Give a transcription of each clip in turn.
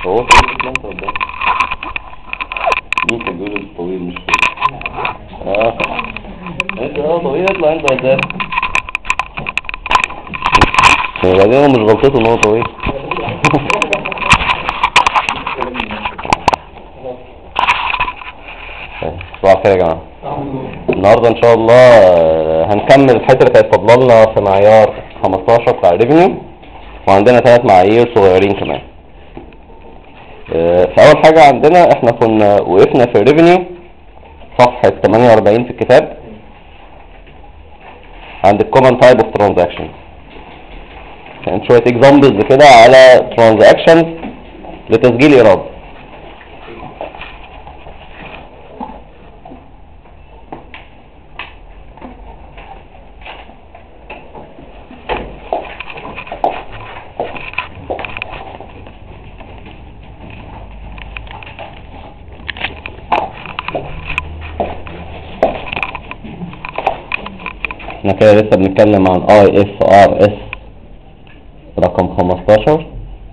هو طويل اصلا انت قدام مين كان بيقول الطويل مش كده؟ انت طويل اطلع انت قدام. وبعدين هو مش غلطته ان هو طويل. صباح الخير يا جماعه. النهارده ان شاء الله هنكمل الحته اللي كانت فاضله لنا في معيار 15 بتاع الريفينيو، وعندنا 3 معايير صغيرين كمان. فاول حاجه عندنا احنا كنا وقفنا في الريفينيو صفحه 48 في الكتاب عند الكومن تايب اوف ترانزاكشن. كان شويه اكزامبلز كده على ترانزاكشنز لتسجيل ايراد. احنا كده لسه بنتكلم عن IFRS رقم 15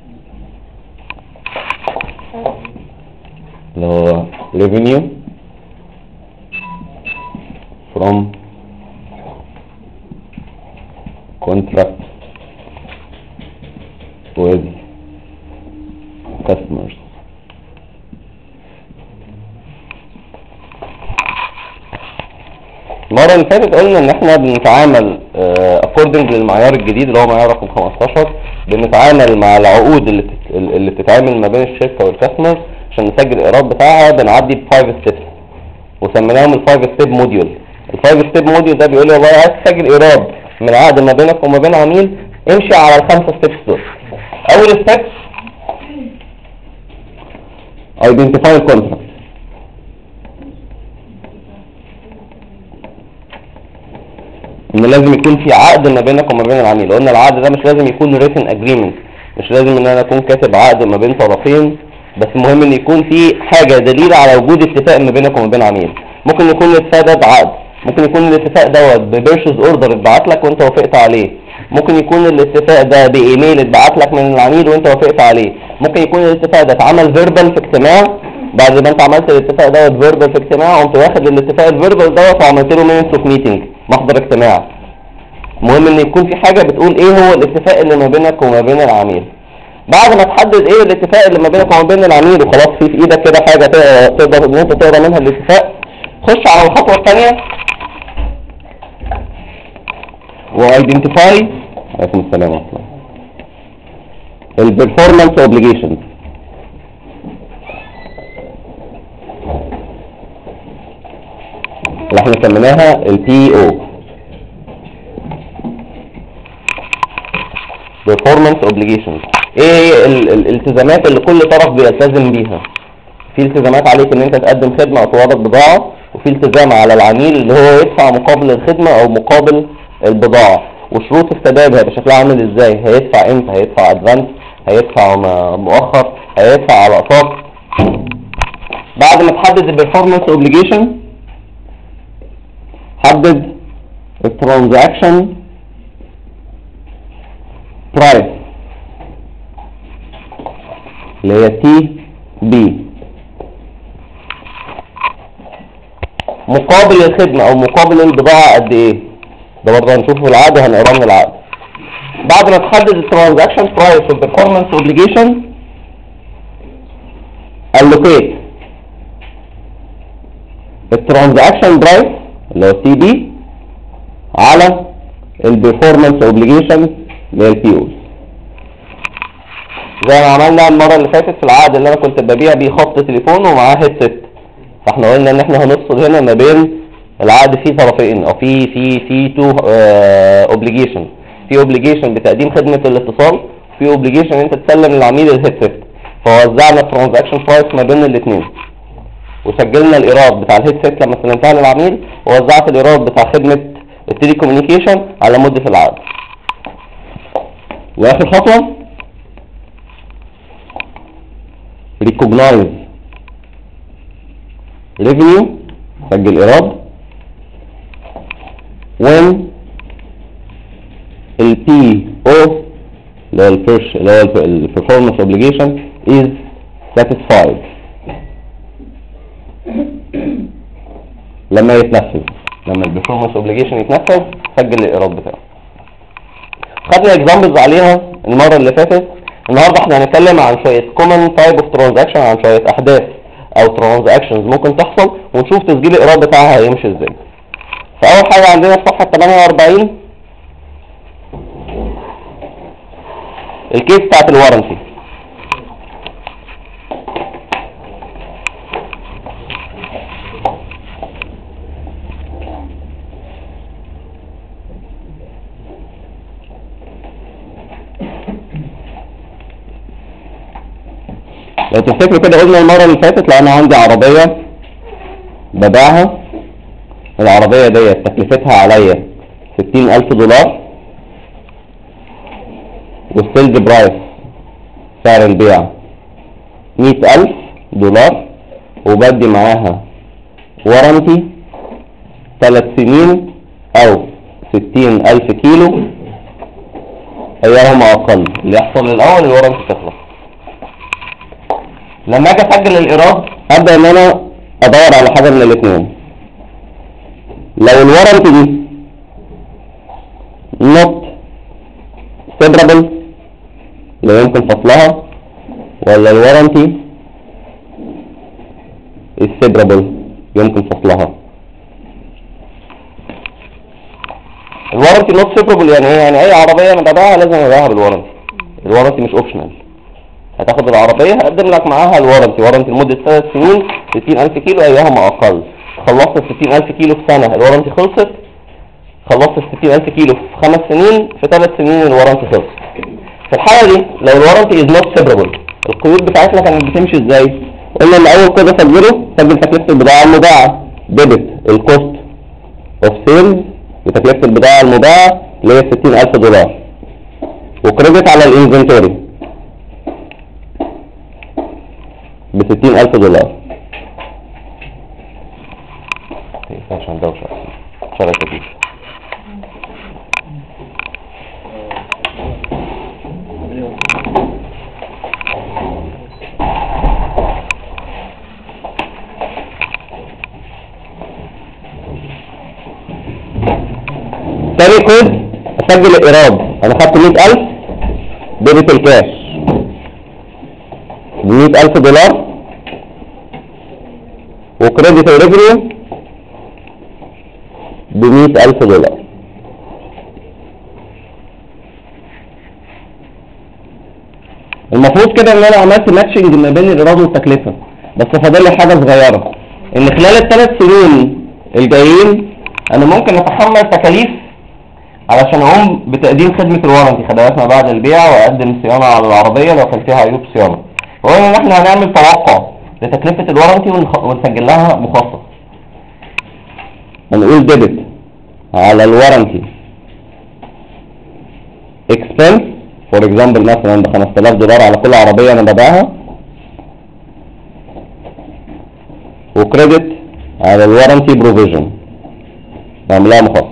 اللي هو Revenue from Contract with Customers. المرة اللي فاتت قلنا ان احنا بنتعامل according للمعيار الجديد اللي هو معيار رقم 15، بنتعامل مع العقود اللي بتتعامل ما بين الشركة والكاستمر عشان نسجل الايراد بتاعها. بنعدي ب 5 ستيبس وسميناهم ال 5 ستيب موديول. ال 5 ستيب موديول ده بيقول لي والله عايز تسجل ايراد من عقد ما بينك وما بين عميل، امشي على ال 5 ستيبس دول. اول ستيب identify الكونتراكت. ان لازم يكون في عقد ما بينك وما بين العميل. قلنا العقد ده مش لازم يكون written agreement، مش لازم ان انا اكون كاتب عقد ما بين طرفين، بس المهم ان يكون في حاجة دليل على وجود اتفاق ما بينك وما بين عميل. ممكن يكون الاتفاق ده بعقد، ممكن يكون الاتفاق دوت ببيرشيز اوردر اتبعت لك وانت وافقت عليه، ممكن يكون الاتفاق ده بايميل اتبعت لك من العميل وانت وافقت عليه، ممكن يكون الاتفاق ده اتعمل فيربال في اجتماع بعد ما انت عملت الاتفاق دوت فيربال في اجتماع، قمت واخد الاتفاق الفيربال دوت وعملت له مينتس اوف ميتنج، محضر اجتماع. المهم ان يكون في حاجة بتقول ايه هو الاتفاق اللي ما بينك وما بين العميل. بعد ما تحدد ايه الاتفاق اللي ما بينك وما بين العميل وخلاص في ايدك كده حاجة تقدر ان انت تقرا منها الاتفاق، خش على الخطوة الثانية وايدنتيفاي عليكم السلام ورحمة الله البرفورمانس اوبليجيشنز. اللي احنا سميناها PO performance obligations. ايه هي الالتزامات اللي كل طرف بيلتزم بيها؟ في التزامات عليك ان انت تقدم خدمة او تورد بضاعة، وفي التزام على العميل اللي هو يدفع مقابل الخدمة او مقابل البضاعة، وشروط السداد هيبقى شكلها عامل ازاي، هيدفع امتى، هيدفع ادفانس، هيدفع مؤخر، هيدفع على اقساط. بعد ما تحدد البرفورمانس اوبليجيشن حدد الترانزاكشن برايس اللي هي TB مقابل الخدمة او مقابل البضاعة قد ايه. ده برضه هنشوفه في العقد وهنقراه من العقد. بعد ما تحدد الترانزاكشن برايس والبرفورمانس اوبليجيشن allocate الترانزاكشن برايس اللي هو TB على البرفورمانس اوبليجيشن اللي هي الPOs. زي ما عملنا المرة اللي فاتت في العقد اللي انا كنت ببيع بيه خط تليفون ومعاه هيدسيت، فاحنا قلنا ان احنا هنفصل هنا ما بين العقد فيه طرفين او في تو اوبليجيشن. في اوبليجيشن بتقديم خدمة الاتصال، في اوبليجيشن انت تسلم للعميل الهيدسيت. فوزعنا الترانزاكشن برايس ما بين الاثنين، وسجلنا الايراد بتاع الهيدسيت لما سلمتها للعميل، ووزعت الايراد بتاع خدمة التلي كوميونيكيشن على مدة العقد. واخر خطوة recognize revenue، سجل ايراد when PO اللي هو البرفورمانس اوبليجيشن is satisfied لما يتنفذ، لما البرفورمانس اوبليجيشن يتنفذ سجل الايراد بتاعه. خدنا اكزامبلز عليها المره اللي فاتت. النهارده احنا هنتكلم عن شويه كومن تايب اوف ترانزاكشن، عن شويه احداث او ترانزاكشنز ممكن تحصل، ونشوف تسجيل الايراد بتاعها هيمشي ازاي. فاول حاجه عندنا في صفحه 48 الكيس بتاعت الوارنتي. لو تفتكروا كده قلنا المرة اللي فاتت لو انا عندي عربية ببيعها، العربية ديت تكلفتها عليا $60,000 والسيلز برايس سعر البيع $100,000 وبدي معاها وارنتي 3 سنين او 60,000 كيلو ايهما اقل. اللي يحصل الاول الوارنتي تخلص. لما اجي اسجل الايراد ابدا ان انا ادور على حاجه من الاثنين. لو الوارنتي دي not severable لا يمكن فصلها، ولا الوارنتي is severable يمكن فصلها. الوارنتي not severable يعني ايه؟ يعني اي عربيه انا ببيعها لازم ابيعها بالوارنتي. الوارنتي مش اوبشنال. هتاخد العربية هقدم لك معاها الوارنتي، وارنتي لمدة 3 سنين 60,000 كيلو ايهما اقل. خلصت 60,000 كيلو في سنة الوارنتي خلصت، خلصت 60,000 كيلو في 5 سنين، في 3 سنين الوارنتي خلصت. في الحالة دي لو الوارنتي is not severable القيود بتاعتنا كانت بتمشي ازاي؟ قلنا ان اول كده سجل تكلفة البضاعة المباعة، ديبت الكوست اوف سيلز بتكلفة البضاعة المباعة اللي هي $60,000، وكريدت على الانفنتوري $60,000. عشان دوشة شارع كتير. تاني كود اسجل الايراد. انا خدت 100,000 ديبت الكاش $100,000 وكريدت الريفينيو $100,000. المفروض كده ان انا عملت ماتشنج ما بين الايراد والتكلفه، بس فاضل لي حاجه صغيره، ان خلال ال3 سنين الجايين انا ممكن اتحمل تكاليف علشان اقوم بتقديم خدمه الوارنتي، خدمات ما بعد البيع، واقدم صيانه على العربيه لو كان فيها عيوب صيانه. وقلنا ان احنا هنعمل توقع لتكلفة الوارنتي ونسجل لها مخصص. هنقول ديبت على الوارنتي expense for example مثلا $5,000 على كل عربية انا ببيعها، وكريدت على الوارنتي بروفيجن بعملها مخصص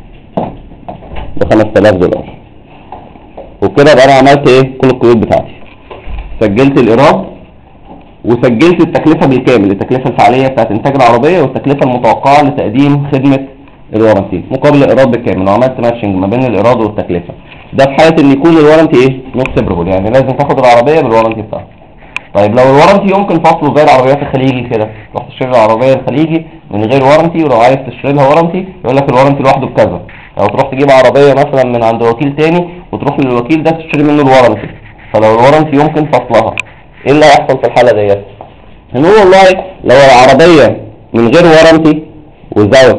$5,000. وكده بقى انا عملت ايه؟ كل القيود بتاعتي. سجلت الايراد وسجلت التكلفة بالكامل، التكلفة الفعلية بتاعت انتاج العربية والتكلفة المتوقعة لتقديم خدمة الوارنتي مقابل الايراد بالكامل، وعملت ماتشنج ما بين الايراد والتكلفة. ده في حالة ان يكون الوارنتي ايه؟ نوت سيبربل، يعني لازم تاخد العربية بالوارنتي بتاعها. طيب لو الوارنتي يمكن فصله زي العربيات الخليجي كده، تروح تشتري العربية الخليجي من غير وارنتي، ولو عايز تشتري لها وارنتي يقول لك الوارنتي لوحده بكذا، او تروح تجيب عربية مثلا من عند وكيل تاني وتروح للوكيل ده تشتري منه الوارنتي. فلو الوارنتي يمكن فصلها ايه اللي هيحصل في الحالة ديت؟ هنقول والله لو العربية من غير وارنتي وزاوت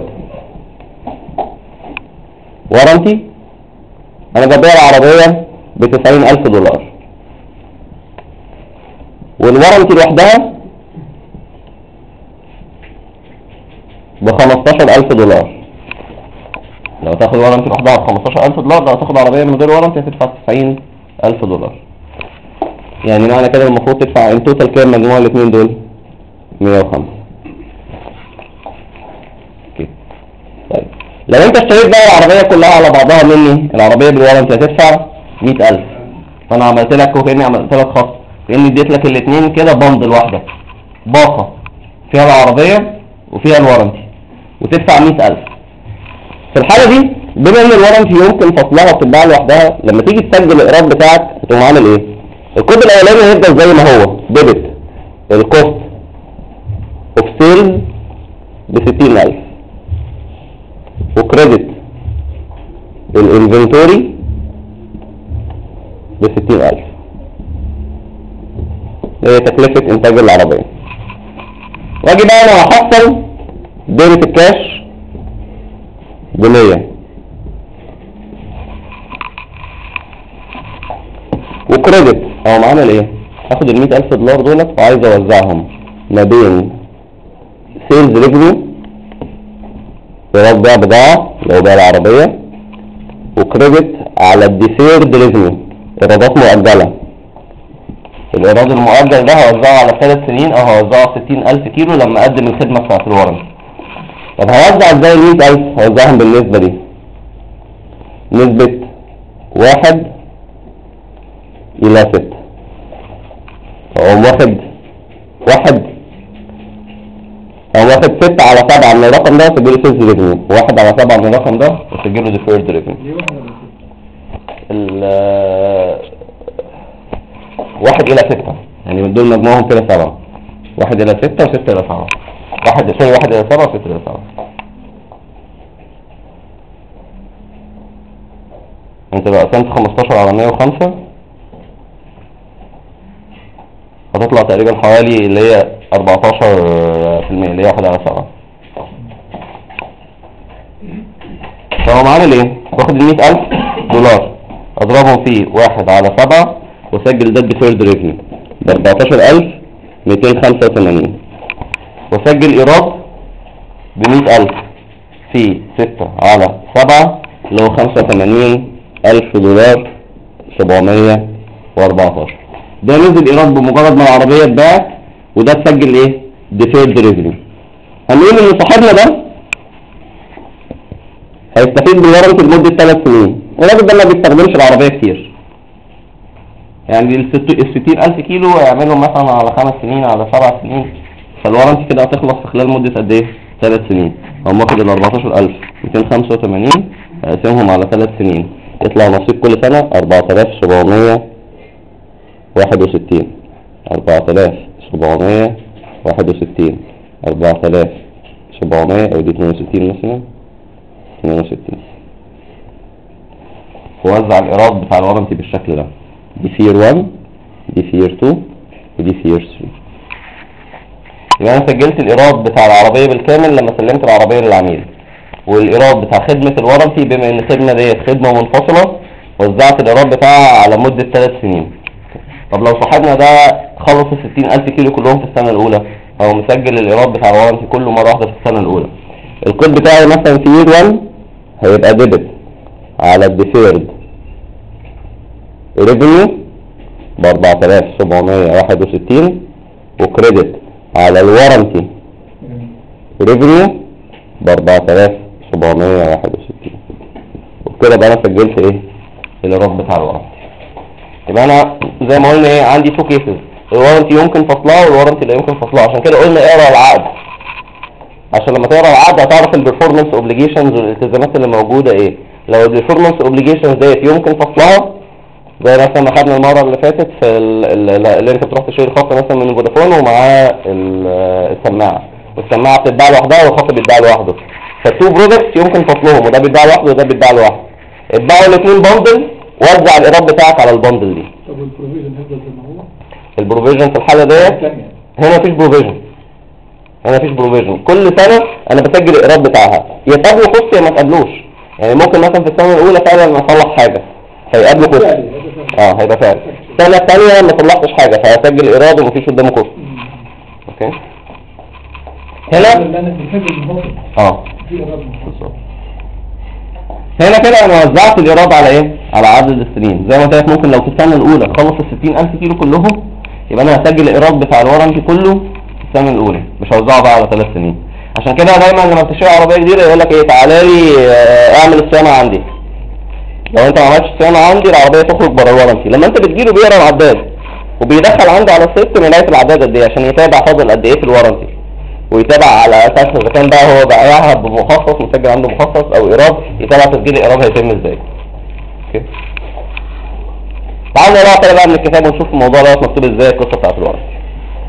وارنتي انا ببيع العربية $90,000 والوارنتي لوحدها $15,000. لو تاخد وارنتي لوحدها $15,000، لو تاخد عربية من غير وارنتي هتدفع $90,000. يعني معنى كده المفروض تدفع ان توتال كام مجموع الاثنين دول؟ 105. اوكي. طيب لو انت اشتريت بقى العربية كلها على بعضها مني، العربية بالوارنتي هتدفع 100,000. فانا عملت لك وكاني عملت لك خصم كأني اديت لك الاثنين كده بندل واحده، باقه فيها العربيه وفيها الورنتي، وتدفع 100,000. في الحاله دي بما ان الورنتي يمكن فصلها وتتباع لوحدها، لما تيجي تسجل الايراد بتاعك هتقوم عامل ايه؟ الكود الاولاني هيفضل زي ما هو ديبت الكوست اوف سيلز ب 60,000، وكريدت الانفنتوري ب 60,000، هي تكلفة انتاج العربية. واجي بقى انا هحصل ديبت الكاش ب 100 وكريدت، او معانا ايه؟ هاخد ال 100,000 دولار دولت وعايز اوزعهم ما بين سيلز ريفينيو ايراد بيع بضاعة لو بيع العربية، وكريدت على الديفيرد ريفينيو ايرادات مؤجلة. الايراد المؤجل ده هوزعه على 3 سنين او هوزعه 60,000 كيلو لما اقدم الخدمة بتاعت الورنتي. طب هوزع ازاي ال 100,000؟ هوزعهم بالنسبة دي، نسبة 1:6، هو واخد 6 على 7 من الرقم ده وسجله سيلز ريفينيو، 1 على 7 من الرقم ده وسجله ديفيرد ريفينيو. 1:6 يعني من دول مجموعهم كده 7، 1:6 و6 إلى 7، 1:7 و6 إلى 7. انت لو قسمت 15 على 105 هتطلع تقريبا حوالي اللي هي 14%، اللي هي 1/7. فهو عامل ايه؟ باخد ال 100,000 دولار اضربهم في 1/7 واسجل ده الديفيرد ريفينيو ب 14,285، واسجل ايراد ب 100,000 في 6/7 اللي هو 85,000 دولار 714. ده نزل ايراد بمجرد ما العربية اتباعت، وده تسجل ايه؟ ديفيرد ريفينيو. هنقول ان صاحبنا ده هيستفيد بالورنتي لمدة 3 سنين، والراجل ده ما بيستخدمش العربية كتير، يعني ال 60,000 كيلو هيعملهم مثلا على 5 سنين على 7 سنين، فالورنتي كده هتخلص في خلال مدة قد ايه؟ 3 سنين. هم واخد ال 14,285 هقسمهم على 3 سنين، يطلع نصيب كل سنة 4,761، 4,761، 4,700 او دي 62 مثلا 62. ووزع الايراد بتاع الورنتي بالشكل ده، دي في يير 1 دي في يير 2 ودي في يير 3. يبقى انا سجلت الايراد بتاع العربية بالكامل لما سلمت العربية للعميل، والايراد بتاع خدمة الورنتي بما ان الخدمة ديت خدمة منفصلة وزعت الايراد بتاعها على مدة 3 سنين. طب لو صاحبنا ده خلص ال 60,000 كيلو كلهم في السنة الاولى، او مسجل الايراد بتاع الورنتي كله مرة واحدة في السنة الاولى، الكود بتاعي مثلا في يير 1 هيبقى ديبت على الديفيرد ريفينيو ب 4,761، وكريدت على الورنتي ريفينيو ب 4,761، وبكده بقى انا سجلت ايه؟ الايراد بتاع الورنتي. يبقى انا زي ما قلنا ايه، عندي 2 كيسز، الورنتي يمكن فصلها والورنتي لا يمكن فصلها. عشان كده قلنا اقرا العقد، عشان لما تقرا العقد هتعرف البرفورمانس اوبليجيشنز والالتزامات اللي موجوده ايه. لو البرفورمانس اوبليجيشنز ديت يمكن فصلها، زي مثلا ما خدنا المره اللي فاتت في اللي انت بتروح تشتري خط مثلا من فودافون ومعاه السماعه، والسماعه بتتباع لوحدها والخط بيتباع لوحده، فالتو برودكتس يمكن فصلهم، وده بيتباع لوحده وده بيتباع لوحده. اتباعوا الاثنين بندل، وزع الايراد بتاعك على البندل دي. طب البروفيجن هيفضل زي ما هو؟ البروفيجن في الحاله ديت هنا مفيش بروفيجن، كل سنه انا بسجل الايراد بتاعها، يتقابلوا كوست يا ما تقابلوش. يعني ممكن مثلا في السنه الاولى فعلا اصلح حاجه فيقابلوا كوست، هيبقى فعلا. السنه الثانيه ما صلحتش حاجه فهسجل ايراد ومفيش قدامه كوست. اوكي هنا هنا كده انا وزعت الايراد على ايه؟ على عدد السنين. زي ما قلت لك ممكن لو في السنه الاولى خلص ال 60,000 كيلو كلهم، يبقى انا هسجل الايراد بتاع الورنتي كله في السنه الاولى، مش هوزعه بقى على 3 سنين. عشان كده دايما لما بتشتري عربيه جديده يقول لك ايه، تعالى لي اعمل الصيانه عندي. لو انت ما عملتش الصيانه عندي العربيه تخرج بره الورنتي. لما انت بتجيله بيقرا العداد وبيدخل عنده على السيستم يلاقي الاعداد قد ايه عشان يتابع فاضل قد ايه في الوارنتي، ويتابع على اساس اذا كان بقى هو بايعها بمخصص مسجل عنده مخصص او ايراد، يتابع تسجيل الايراد هيتم ازاي. اوكي، تعالوا نقرا كده بقى من الكتاب ونشوف الموضوع ده مكتوب ازاي القصه بتاعت الوارنتي.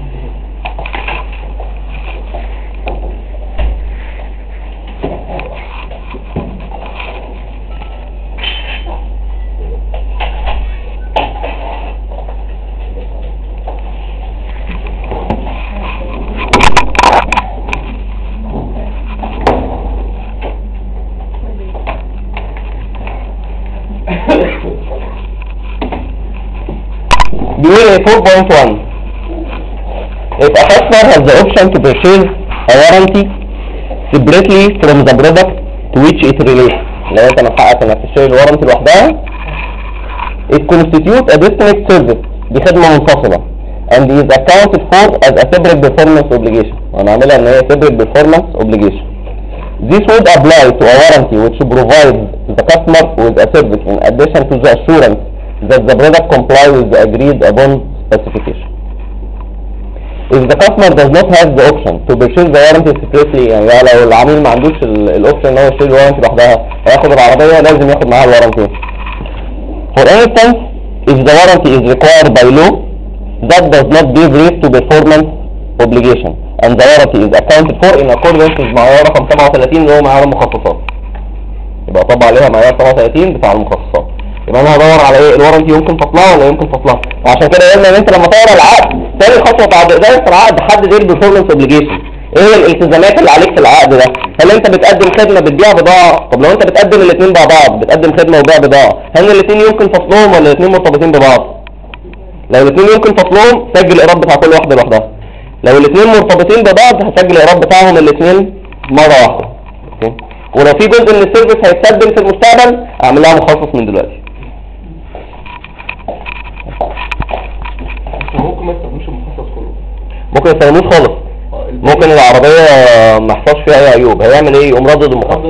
بيقول 4.1 if a customer has the option to purchase a warranty separately from the product to which it relates. لو انت من حقك انك تشتري الوارنتي لوحدها it constitutes a distinct service، دي خدمة منفصلة and is accounted for as a separate performance obligation، وانا عاملها ان هي separate performance obligation. This would apply to a warranty which provides the customer with a service in addition to the assurance that the product comply with the agreed upon specification. If the customer does not have the option to purchase the warranty separately، يعني لو العميل ما عندوش الاوبشن ان هو يشتري الوارنتي لوحدها، هياخد العربية لازم ياخد معاها الوارنتي. For instance, if the warranty is required by law, that does not give rise to performance obligation and the warranty is accounted for in accordance with معيار رقم 37 اللي هو معيار المخصصات. يبقى طبق عليها معيار 37 بتاع المخصصات. يبقى انا هدور على ايه؟ الوارنتي يمكن تطلع ولا يمكن تطلع. وعشان كده قلنا ان انت لما تقرا العقد تاني خطوه بعد اداره العقد حدد ايه البرفورمانس اوبليجيشن، ايه هي الالتزامات اللي عليك في العقد ده. هل انت بتقدم خدمه بتبيع بضاعه؟ طب لو انت بتقدم الاثنين مع بعض، بتقدم خدمه وبيع بضاعه، هل الاثنين يمكن فصلهم ولا الاثنين مرتبطين ببعض؟ لو الاثنين يمكن فصلهم سجل الايراد بتاع كل واحده لوحدها. لو الاثنين مرتبطين ببعض هسجل الايراد بتاعهم الاثنين مره واحده. اوكي، ولو في جزء من السيرفيس هيتقدم في المستقبل اعمل لها مخصص من دلوقتي. ممكن ما يستخدموش المخصص كله، ممكن ما يستخدموش خالص، ممكن العربيه ما يحصلش فيها اي عيوب، هيعمل ايه؟ يقوم رادد المخصص.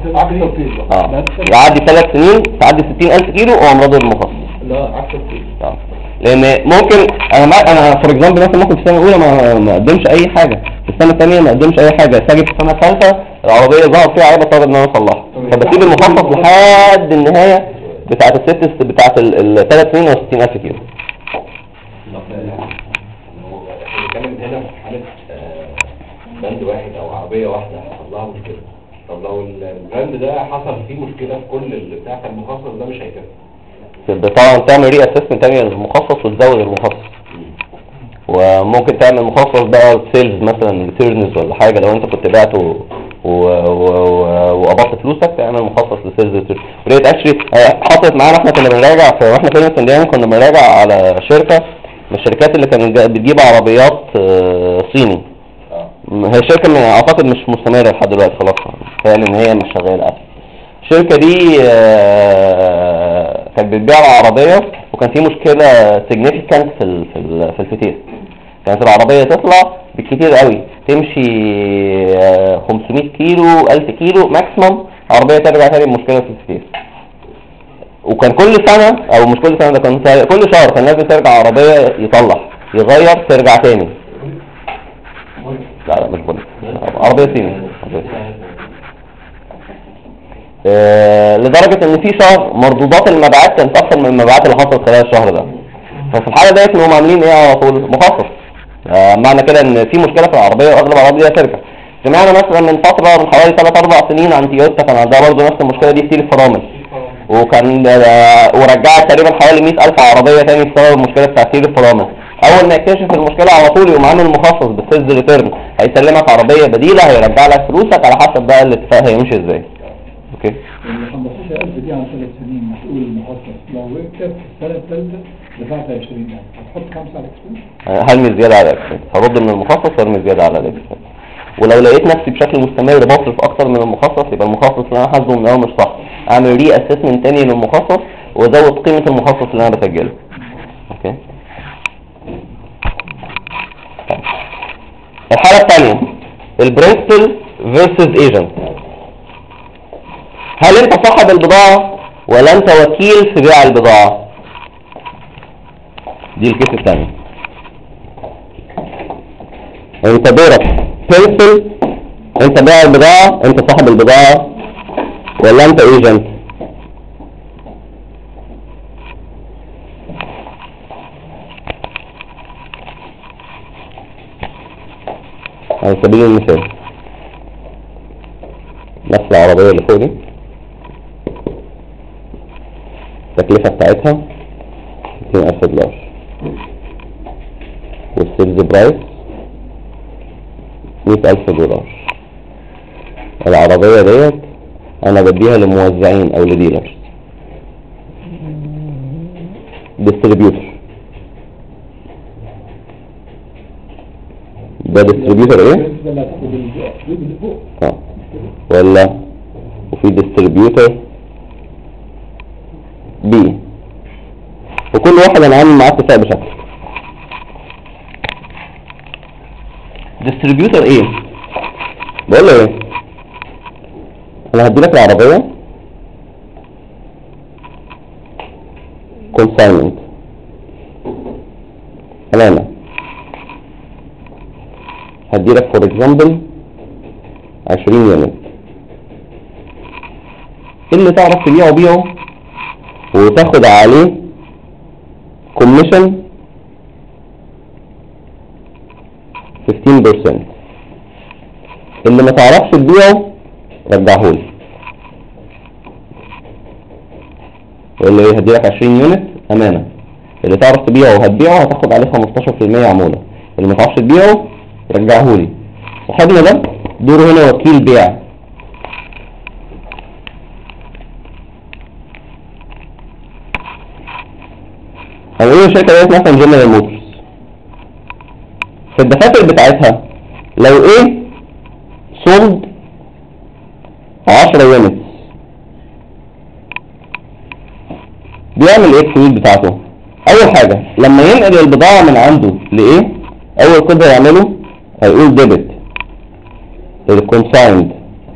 يعدي 3 سنين تعدي 60,000 كيلو وقوم رادد المخصص. لا عكس التيل. لان ممكن انا فور اكزامبل مثلا ممكن في السنه الاولى ما اقدمش اي حاجه، في السنه الثانيه ما اقدمش اي حاجه، اجي في السنه الثالثه العربيه ظهر فيها عيب اضطر ان انا اصلحها، فبسيب المخصص لحد النهايه بتاعه بتاعه ال3 سنين و 60,000 كيلو. بنتكلم هنا في حالة براند واحد او عربية واحدة حصل لها مشكلة. طب لو البراند ده حصل فيه مشكلة في كل اللي بتاع المخصص ده مش هيكفي. طبعا تعمل ري اسسمنت تاني للمخصص وتزود المخصص، وممكن تعمل مخصص بقى سيلز مثلا ريتيرنز ولا حاجة. لو انت كنت بعته وقبضت فلوسك تعمل مخصص لسيلز ريتيرنز. وريت اكشلي حصلت معانا، احنا كنا بنراجع واحنا في اسكندريه كنا بنراجع على شركة من الشركات اللي كانت بتجيب عربيات صيني. هي شركة اعتقد مش مستمرة لحد دلوقتي خلاص، فعلا ان هي مش شغالة. الشركة دي كانت بتبيع العربية وكان في مشكلة significant في الفتيس. كانت العربية تطلع بالكتير قوي تمشي 500 كيلو 1000 كيلو ماكسيمم، عربية ترجع تاني بمشكلة في الفتيس. وكان كل سنة او مش كل سنة، ده كان كل شهر كان لازم ترجع عربية يطلع يغير ترجع تاني. لا مش بوليس، عربية صيني. لدرجة ان في شهر مردودات المبيعات كانت اكثر من المبيعات اللي حصلت خلال الشهر ده. ففي الحالة ديت انهم عاملين ايه على طول؟ مخصص. معنى كده ان في مشكلة في العربية واغلب العربية دي هترجع. سمعنا مثلا من فترة من حوالي 3-4 سنين عن تويوتا كان عندها برضه نفس المشكلة دي في الفرامل، وكان ورجعت تقريبا حوالي 100,000 عربية تاني بسبب المشكلة بتاعت سير الفرامل. اول ما يكتشف المشكلة على طول يقوم عامل مخصص بالسيلز ريتيرن، هيسلمك عربية بديلة هيرجع لك فلوسك على حسب بقى الاتفاق هيمشي ازاي. اوكي، ال 15,000 دي عن 3 سنين مسؤول المخصص، لو انت في السنة الثالثة دفعت 20,000 هتحط 5 على الاكسبنس؟ هرمي زيادة على الاكسبنس، هرد من المخصص وارمي زيادة على الاكسبنس. ولو لقيت نفسي بشكل مستمر بصرف اكتر من المخصص يبقى المخصص اللي انا حاسبه من الاول مش صح، اعمل ري اسسمنت تاني للمخصص وازود قيمة المخصص اللي انا بسجله. اوكي، الحالة الثانية البرنسبل فيرسز ايجنت. هل انت صاحب البضاعة ولا انت وكيل في بيع البضاعة؟ دي الكيس الثاني. انت دورك ترسل، انت بايع البضاعة، انت صاحب البضاعة، ولا انت ايجنت؟ على سبيل المثال نفس العربية اللي فوق دي التكلفة بتاعتها $60,000 والسيلز برايس $100,000. العربية ديت انا بديها لموزعين او لديلرز، ديستريبيوتر. ده ديستريبيوتر ايه؟ ولا وفي ديستريبيوتر بي، وكل واحد انا عامل معاه اتفاق بشكل. ديستريبيوتر ايه؟ بقول له ايه؟ انا هديلك العربية consignment امانة، هديلك for example 20 يونت، اللي تعرف تبيعه بيعه وتاخد عليه commission 15%، اللي ما تعرفش تبيعه رجعهولي. واللي هديلك 20 يونت امانة، اللي تعرف تبيعه وهتبيعه هتاخد عليه 15% عمولة، اللي ما تعرفش تبيعه رجعهولي. صاحبنا ده دوره هنا وكيل بيع. هنقول الشركة ديت مثلا جنرال موتورز، في الدفاتر بتاعتها لو ايه سولد 10 يونت بيعمل ايه الفلوس بتاعته؟ اول حاجة لما ينقل البضاعة من عنده لايه، اول كده يعمله هيقول ديبت الكونسايند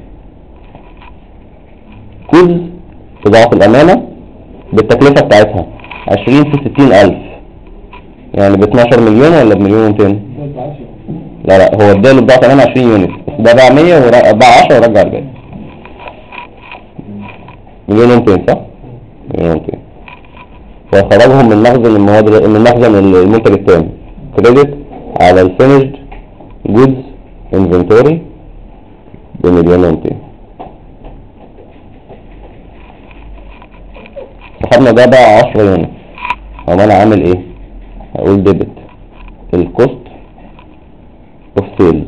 كوز بضاعة الامانة بالتكلفة بتاعتها 20 في 60,000، يعني ب 12 مليون ولا ب مليون و200؟ لا هو اداله بضاعة امانة 20 يونت، ده باع 100 وباع 10 ورجع الباقي. مليون و200 صح؟ مليون و200، وخرجهم من مخزن المواد، من مخزن المنتج التاني كريدت على الفينيشد جودز انفنتوري بمليون و200. صاحبنا ده بقى 10 يونت، هو انا عامل ايه؟ هقول ديبت الكوست اوف سيلز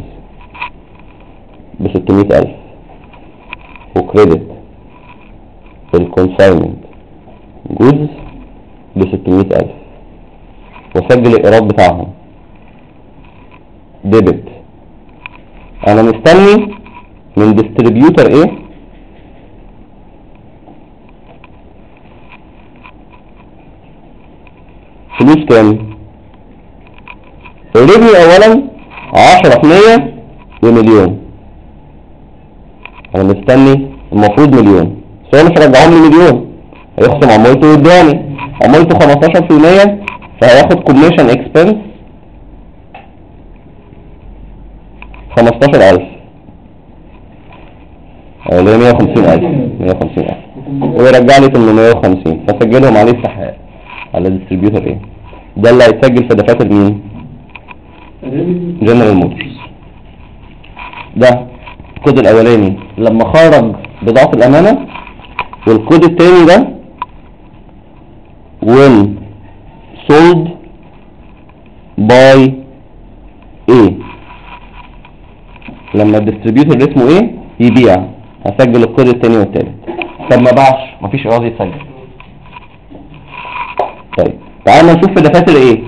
ب 600,000 وكريدت الكونساينمنت جودز ب 600,000 وسجل الايراد بتاعهم ديبت. انا مستني من ديستريبيوتر ايه فلوس كام؟ الريفيو اولا 10% بمليون، انا مستني المفروض مليون، بس هو مش هرجعهم لي مليون، هيخصم عمولته قدامي، عمولته 15%، فهياخد كوميشن اكسبنس 15,000 اللي هي 150,000 ويرجع لي 850، فسجلهم عليه استحقاق على الديستريبيوتر ايه. ده اللي هيتسجل في دفاتر مين؟ جنرال موتورز. ده الكود الاولاني لما خرج بضاعة الامانة، والكود التاني ده when sold by A، لما الديستريبيوتور اللي اسمه ايه يبيع هسجل الكود التاني والتالت. طب ما باعش مفيش ايراد يتسجل. طيب تعالى نشوف في دفاتر ايه.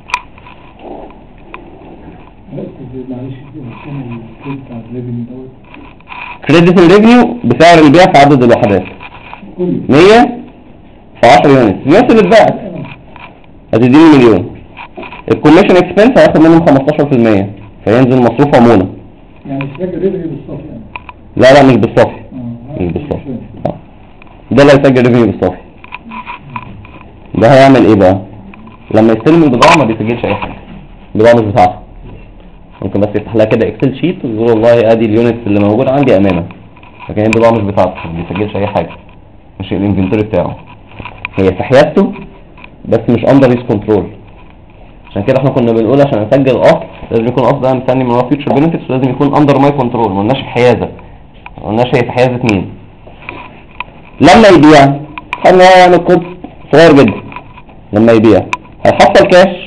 كريدت الريفينيو بسعر البيع في عدد الوحدات 100 في 10 يونت، الناس اللي اتباعت هتديني مليون. الكوميشن اكسبنس هياخد منهم 15%، فينزل مصروف عمولة. يعني تسجل ريفينيو بالصافي يعني؟ لا مش بالصافي، مش بالصافي. ده اللي هيسجل ريفينيو بالصافي. ده هيعمل ايه بقى؟ لما يستلم البضاعة ما بيسجلش اي حاجة، البضاعة مش بتاعته، ممكن بس يفتح لها كده اكسل شيت ويقول والله ادي اليونتس اللي موجوده عندي امامك، لكن هي البضاعه مش بتاعته، ما بيسجلش اي حاجه، مش الانفنتوري بتاعه، هي في حيازته بس مش اندر ريس كنترول. عشان كده احنا كنا بنقول عشان اسجل اصل لازم يكون اصل ده مستني من هو فيوتشر بنفيتس، ولازم يكون اندر ماي كنترول، ما قلناش حيازه، ما قلناش هي في حيازه مين. لما يبيع خلينا نعمل كود صغير جدا، لما يبيع هيحصل كاش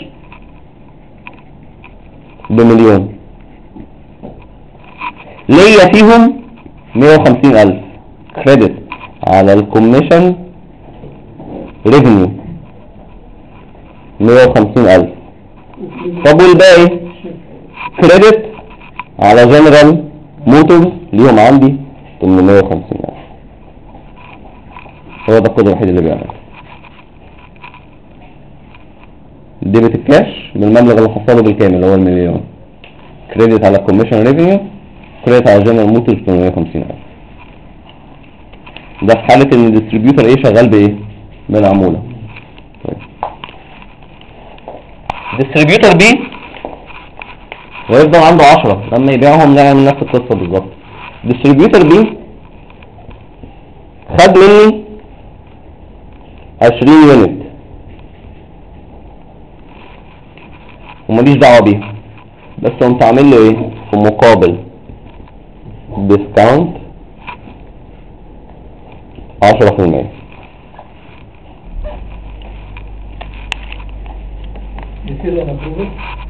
بمليون، ليا فيهم 150,000 كريدت على الكوميشن ريفينيو 150,000. طب والباقي كريدت على جنرال موتورز ليهم عندي 850,000. هو ده الكود الوحيد اللي بيعمل ديبت الكاش بالمبلغ اللي حصله بالكامل اللي هو المليون، كريدت على الكوميشن ريفينيو، كريدت على جنرال موتورز 850,000. ده في حالة ان الديستريبيوتور ايه شغال بايه؟ بالعمولة. طيب ديستريبيوتور بي ويفضل عنده 10 لما يبيعهم نعمل نفس القصة بالظبط. ديستريبيوتور بي خد مني 20 يونت وماليش دعوة بيها، بس قمت عامل له ايه في مقابل ديسكاونت 10%. كده مفروض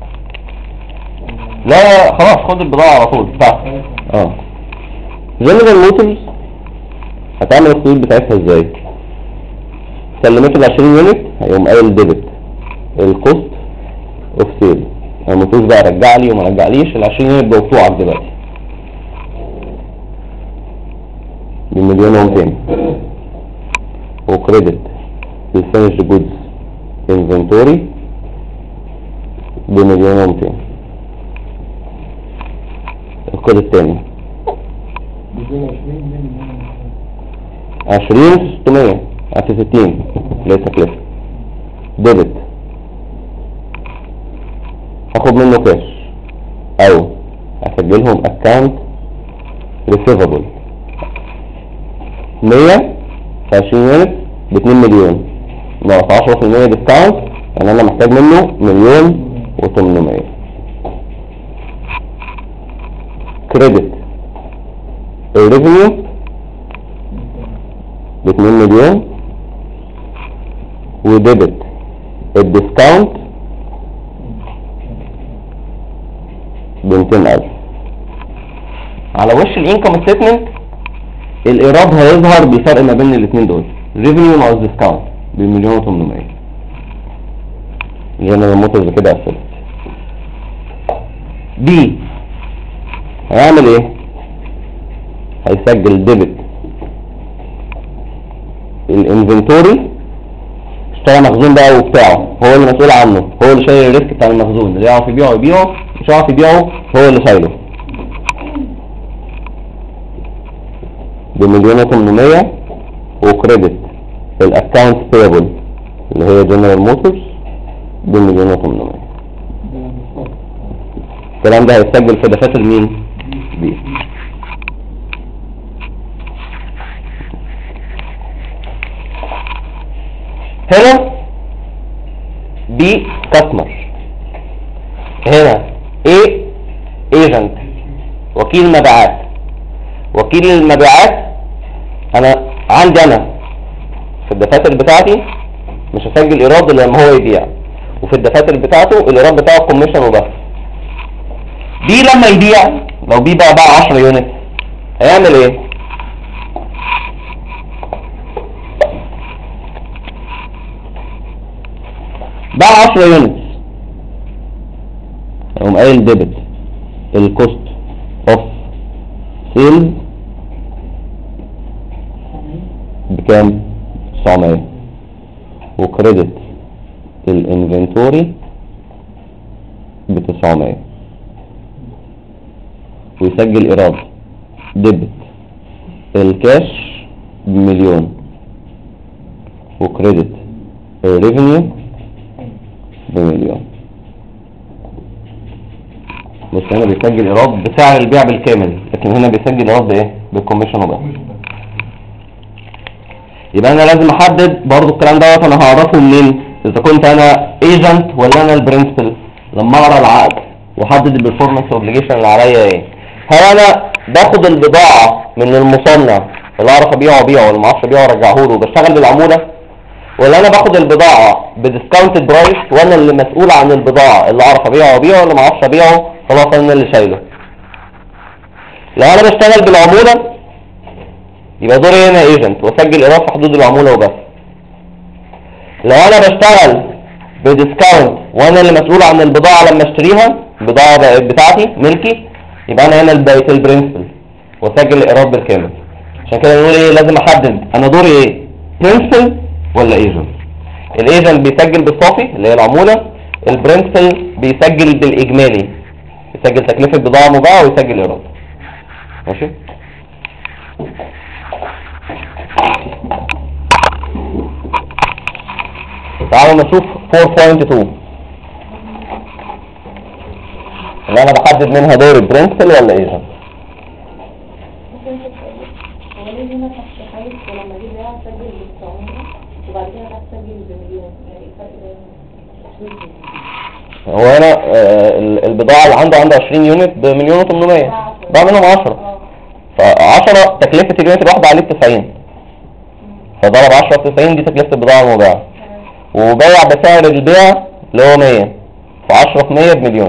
لا خلاص خد البضاعة على طول بتاعتك. جنرال موتورز هتعمل الخطوط بتاعتها ازاي؟ سلمت ال 20 يونت هيقوم قايل ديبت الكوست اوف سيل، الموتوز بقى رجع لي وما رجعليش، ال 20 يونت بقوا بتوعك دلوقتي ب1,200,000. وكريدت الفينيشد جودز انفنتوري ب1,200,000. الكود الثاني 20,600 في 60 ليس تكلفة ديبت، هاخد منه كاش او اسجلهم اكاونت ريسيفابل 100 في 20 يونت ب2 مليون ناقص 10% ديسكاونت، يعني انا محتاج منه 1,800,000. كريدت الريفينيو ب2 مليون وديبت الديسكاونت ب200,000. على وش الانكم ستيتمنت الايراد هيظهر بالفرق ما بين الاثنين دول، ريفينيو ناقص ديسكاونت ب1,800,000. جنرال موتورز كده قفلت. بي هيعمل ايه؟ هيسجل ديبت الانفنتوري، اشترى مخزون بقى وبتاعه، هو اللي مسؤول عنه، هو اللي شايل الريسك بتاع المخزون، اللي يعرف يبيعه يبيعه، مش يعرف يبيعه هو اللي شايله ب1,800,000. وكريدت الاكاونت بيبل اللي هي جنرال موتورز ب1,800,000. الكلام ده هيتسجل في دفاتر مين؟ بي. هنا بي كاستمر، هنا ايه ايجنت وكيل مبيعات. وكيل المبيعات انا عندي انا في الدفاتر بتاعتي مش هسجل ايراد الا لما هو يبيع، وفي الدفاتر بتاعته الايراد بتاعه كوميشن وبس. بي لما يبيع لو بي باع 10 يونت هيعمل ايه؟ باع 10 يونت يقوم قايل ديبت الكوست اوف سيلز بكام؟ 900. وكريدت الانفنتوري ب900. ويسجل ايراد ديبت الكاش ب1,000,000 وكريدت الريفينيو ب1,000,000. بص هنا بيسجل ايراد بسعر البيع بالكامل، لكن هنا بيسجل ايراد بايه؟ بالكوميشن وبس. يبقى انا لازم احدد برضو الكلام دوت انا هعرفه منين؟ اذا كنت انا ايجنت ولا انا البرنسبل. لما اقرا العقد واحدد البرفورمانس اوبليجيشن اللي عليا ايه. هل انا باخد البضاعه من المصنع اللي اعرف ابيعه ولا ما اعرفش ابيعه وارجعه له وبشتغل بالعموله، ولا انا باخد البضاعه بديسكاونتد برايس وانا اللي مسؤول عن البضاعه اللي اعرف ابيعه ولا ما اعرفش ابيعه خلاص انا اللي شايله. لو انا بشتغل بالعموله يبقى دوري هنا ايجنت واسجل ايراد في حدود العموله وبس. لو انا بشتغل بديسكاونت وانا اللي مسؤول عن البضاعه لما اشتريها، البضاعه بقت بتاعتي ملكي، يبقى انا هنا بقيت البرنسبل واسجل الايراد بالكامل. عشان كده نقول ايه؟ لازم احدد انا دوري ايه، برنسبل ولا ايجنت. الايجنت بيسجل بالصافي اللي هي العموله، البرنسبل بيسجل بالاجمالي، يسجل تكلفه بضاعه مباعه ويسجل ايراد. ماشي. تعالوا نشوف 4.2 اللي انا بحدد منها دوري برنسبل ولا ايجنت. هو ليه هنا تحت حالة ولما اجي بيع اسجل بالطعمية وبعد كده اسجل بمليون، يعني ايه الفرق بين؟ هو هنا البضاعة اللي عنده 20 يونت بمليون و800، باع منهم 10، ف10 تكلفة اليونت الواحدة عليه 90، فضرب 10 في 90 دي تكلفة البضاعة المباعة، وبيع بسعر البيع اللي هو 100، ف10 في 100 بمليون.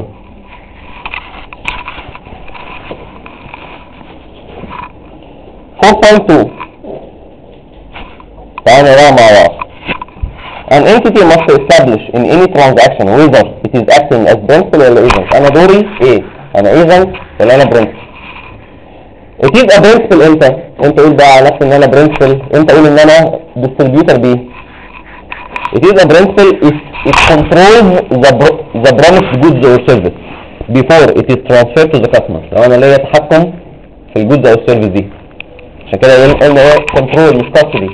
تعالوا نقراها مع بعض. An entity must establish in any transaction whether it is acting as principal ولا agent. أنا دوري إيه؟ أنا agent ولا أنا principal؟ It is a principal إمتى؟ أنت قول بقى على نفسك إن أنا principal، أنت قول إن أنا distributor B. It is a principal if it controls the promised goods or service before it is transferred to the customer. لو أنا ليا تحكم في الجودز أو السيرفيس دي. عشان كده قلنا ايه؟ كنترول مش custody.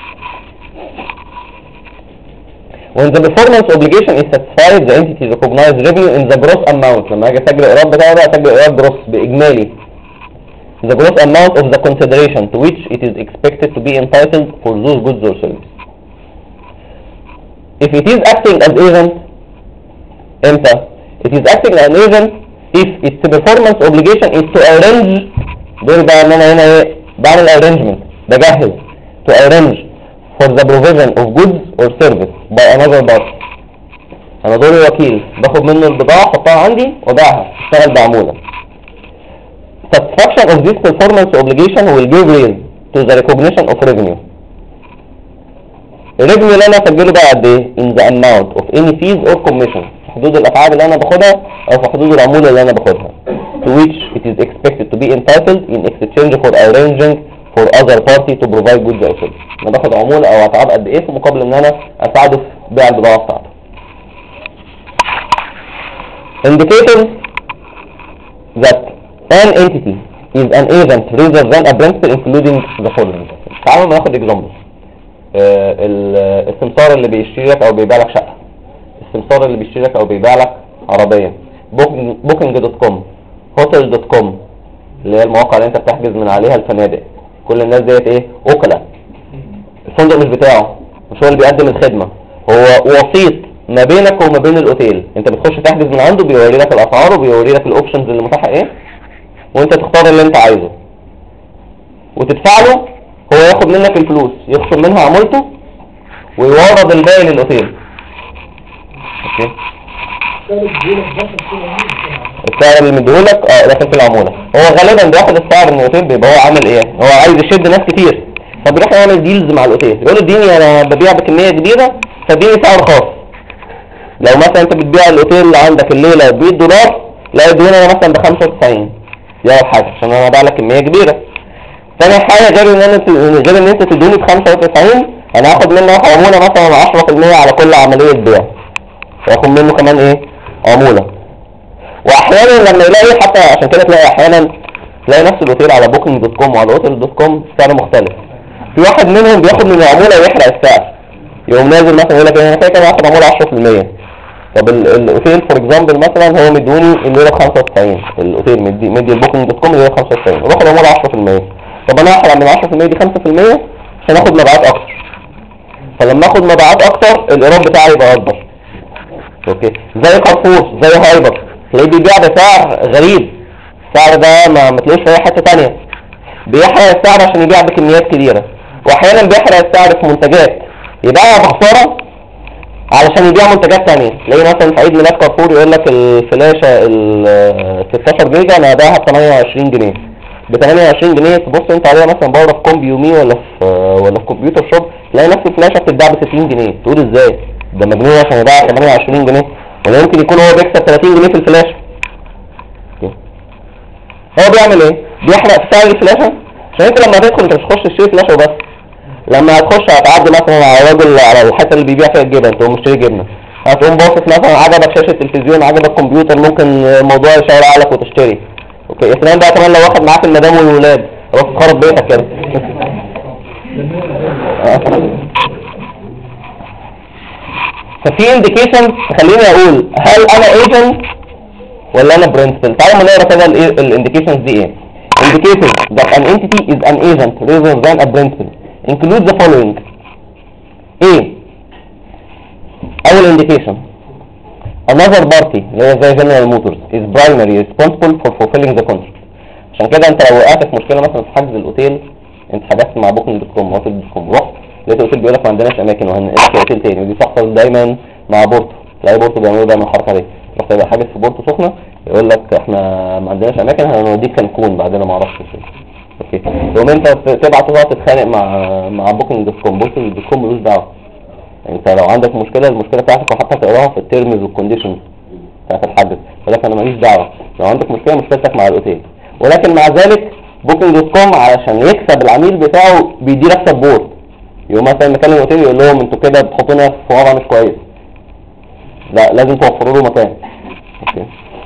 When the performance obligation is satisfied, the entity recognizes revenue in the gross amount. لما اجي اسجل الايراد بتاعي بقى اسجل الايراد جروس باجمالي. The gross amount of the consideration to which it is expected to be entitled for those goods or services. If it is acting as agent, امتى؟ It is acting as agent if its performance obligation is to arrange. دول بقى ان انا هنا ايه؟ بعمل arrangement، بجهز to arrange for the provision of goods or service by another party. انا دوري وكيل، باخد منه البضاعة احطها عندي وباعها، اشتغل بعمولة. Satisfaction of this performance obligation will give rise to the recognition of revenue. الريفينيو اللي انا اسجله بقى قد ايه؟ in the amount of any fees or commission، في حدود الاتعاب اللي انا باخدها او في حدود العمولة اللي انا باخدها. To which it is expected to be entitled in exchange for arranging for other party to provide goods or services. انا باخد عمولة او اتعاب قد ايه في مقابل ان انا اساعده في بيع البضاعة بتاعته. Indicators that an entity is an agent rather than a principal including the following. تعالوا ناخد example. السمسار اللي بيشتري لك او بيبيع لك شقة، السمسار اللي بيشتري لك او بيبيع لك عربية، booking.com، hotel.com اللي هي المواقع اللي انت بتحجز من عليها الفنادق. كل الناس ديت ايه؟ وكلاء. الفندق مش بتاعه، مش هو اللي بيقدم الخدمة، هو وسيط ما بينك وما بين الاوتيل. انت بتخش تحجز من عنده، بيوري لك الاسعار وبيوري لك الاوبشنز اللي متاحه ايه، وانت تختار اللي انت عايزه وتدفع له، هو ياخد منك الفلوس، يخصم منها عمولته ويورد الباقي للاوتيل. اوكي، السعر اللي مديهولك داخل في العموله. هو غالبا بياخد السعر من الاوتيل، بيبقى هو عامل ايه، هو عايز يشد ناس كتير، فبيروح يعمل ديلز مع الاوتيل، يقول له اديني انا ببيع بكميه كبيره فاديني سعر خاص. لو مثلا انت بتبيع الاوتيل اللي عندك الليله ب $100، لا اديني انا مثلا ب 95. دي اول حاجه عشان انا باع لك كميه كبيره. ثاني حاجه غير ان انت تدوني ب 95، انا هاخد منك عموله مثلا 10% على كل عمليه بيع، واخد منه كمان ايه؟ عموله. واحيانا لما يلاقي، حتى عشان كده تلاقي احيانا تلاقي نفس الاوتيل على booking.com وعلى hotel.com سعر مختلف. في واحد منهم بياخد من العموله ويحرق السعر، يقوم نازل مثلا يقول لك انا كده هاخد عموله 10%، طب الاوتيل فور اكزامبل مثلا هو مدوني الليله 95، الاوتيل مدي البوكينج دوت كوم الليله 95 وباخد عموله 10%. طب انا هحرق من 10% دي 5% عشان اخد مبيعات اكتر، فلما اخد مبيعات اكتر الايراد بتاعي يبقى اكبر. اوكي، زي كارفور زي هايبر تلاقيه بيبيع بسعر غريب، السعر ده ما تلاقيش في اي حته ثانيه، بيحرق السعر عشان يبيع بكميات كبيره، واحيانا بيحرق السعر في منتجات يبيعها بخساره علشان يبيع منتجات ثانيه. تلاقيه مثلا في عيد ميلاد كارفور يقول لك الفلاشه ال 16 جيجا انا هبيعها ب 28 جنيه، ب 28 جنيه تبص انت عليها مثلا بره في كومبي يومي ولا في كمبيوتر شوب تلاقي نفس الفلاشه بتتباع ب 60 جنيه، تقول ازاي ده مجنون عشان يبيع 28 جنيه، ولا يمكن يكون هو بيكسب 30 جنيه في الفلاشه. هو بيعمل ايه؟ بيحرق في سعر الفلاشه، عشان انت لما تدخل انت مش هتخش تشتري فلاشه وبس، لما هتخش هتعدي مثلا على راجل على الحته اللي بيبيع فيها الجبن تقوم مشتري جبنه، هتقوم باصص مثلا عجبك شاشه التلفزيون عجبك كمبيوتر ممكن الموضوع يشاور عليك وتشتري. اوكي، يا سلام بقى كمان لو واخد معاك المدام والولاد خلاص تخرب بيتك كده. ففي انديكيشن تخليني اقول هل انا ايجنت ولا انا برنسبل. تعالوا نقرا كده الانديكيشنز دي ايه. Indicators that an entity is an agent rather than a principal include the following. A. أول indication another party اللي هي زي General Motors is primarily responsible for fulfilling the contract. عشان كده انت لو وقعت في مشكلة مثلا في حجز الاوتيل، انت حجزت مع booking.com وهوتيل.com، رحت لقيت الاوتيل بيقول لك ما عندناش اماكن وهننقلك اوتيل تاني، ودي بتحصل دايما مع بورتو، تلاقي بورتو بيعملوا دايما الحركة دي، رحت يبقى حاجز في بورتو سخنة يقول لك احنا ما عندناش اماكن هنوديك كانكون بعدين ما اعرفش فين. اوكي، تقوم انت تبعت تقعد تتخانق مع booking.com، booking.com ملوش دعوه. انت لو عندك مشكله المشكله بتاعتك وحتى تقراها في التيرمز والكونديشنز بتاعت الحجز، ولكن انا ماليش دعوه، لو عندك مشكله مشكلتك مع الاوتيل. ولكن مع ذلك booking.com علشان يكسب العميل بتاعه بيدي لك سبورت، يقوم مثلا مكان الاوتيل يقول لهم انتوا كده بتحطونا في وضع مش كويس، لا لازم توفروا له مكان. اوكي،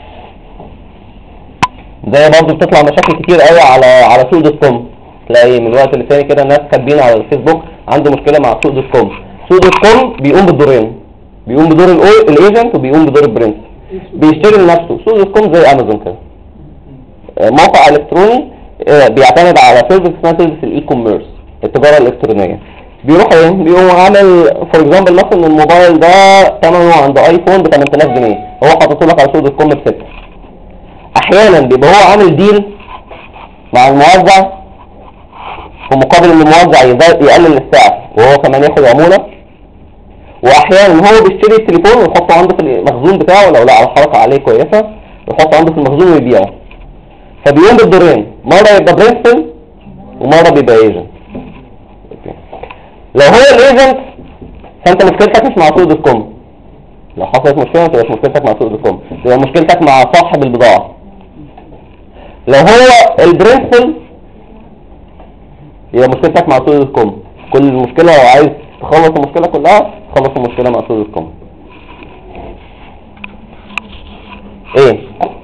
زي برضه بتطلع مشاكل كتير قوي على سوق دوت كوم، تلاقي من وقت للتاني كده الناس كاتبين على الفيسبوك عنده مشكله مع سوق دوت كوم. سوق دوت كوم بيقوم بالدورين، بيقوم بدور الايجنت وبيقوم بدور البرنس، بيشتري لنفسه. سوق دوت كوم زي امازون كده، موقع الكتروني بيعتمد على سيرفيس اسمها سيرفيس الاي كوميرس، التجاره الالكترونيه. بيروح ايه؟ بيقوم عامل فور اكزامبل مثلا الموبايل ده ثمنه عند ايفون ب 8000 جنيه، هو حاطط لك على سوق دوت كوم ب 6. احيانا بيبقى هو عامل ديل مع الموزع في مقابل ان الموزع يقلل السعر وهو كمان ياخد عموله، واحيانا هو بيشتري التليفون ويحطه عنده في المخزون بتاعه لو لقى الحركه عليه كويسه يحطه عنده في المخزون ويبيعه. فبيقوم بالدورين، مره يبقى برنسبل ومره بيبقى ايجنت. لو هو الايجنت فانت مشكلتك مش مع سوق دوت كوم، لو حصلت مشكله ما تبقاش مشكلتك مع سوق دوت كوم، تبقى مشكلتك مع صاحب البضاعه. لو هو البرنسبل يبقى مشكلتك مع سوق دوت كوم. كل المشكله لو عايز تخلص المشكله كلها تخلص المشكله مع سوق دوت كوم. ايه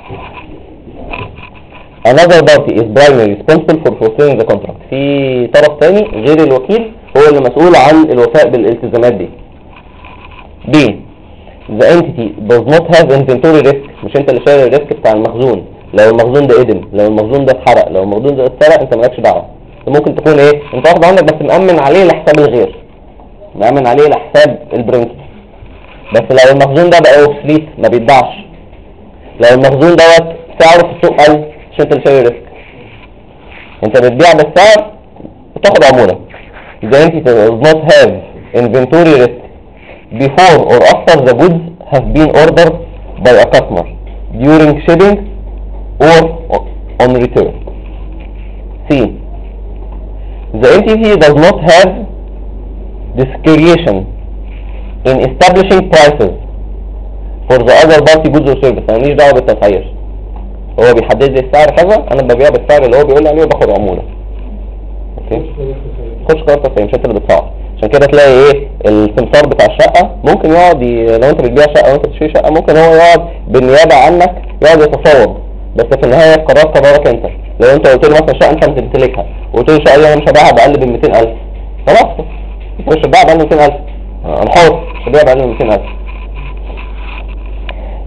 another party is primarily responsible for fulfilling the contract. في طرف تاني غير الوكيل هو اللي مسؤول عن الوفاء بالالتزامات دي. B. The entity does not have inventory risk. مش انت اللي شايل الريسك بتاع المخزون، لو المخزون ده ادم، لو المخزون ده اتحرق، لو المخزون ده اتسرق انت مالكش دعوه. ممكن تكون ايه؟ انت واخد عندك بس مأمن عليه لحساب الغير، مأمن عليه لحساب البرنس، بس لو المخزون ده بقى اوبسليت ما بيتباعش، لو المخزون دوت سعره في السوق قل مش انت اللي شايل الريسك، انت بتبيع بالسعر وتاخد عموله. The entity does not have inventory risk before or after the goods have been ordered by a customer during shipping or on return. C. The entity does not have discretion in establishing prices for the other party goods or service. انا ماليش دعوه بالتسعير، هو بيحدد لي السعر كذا انا ببيع بالسعر اللي هو بيقول لي عليه وباخد عموله. اوكي، خش قرار تسعير مش انت اللي بتدفع. عشان كده تلاقي ايه السمسار بتاع الشقه ممكن يقعد لو انت بتبيع شقه وانت بتشتري شقه ممكن هو يقعد بالنيابه عنك يقعد يتفاوض، بس في النهايه قرارك انت. لو انت قلت له مثلا شقه انت بتمتلكها وقلت له الشقه دي انا مش هبيعها باقل من 200,000 خلاص مش هبيعها باقل من 200,000، انا حر مش هبيعها باقل من 200,000.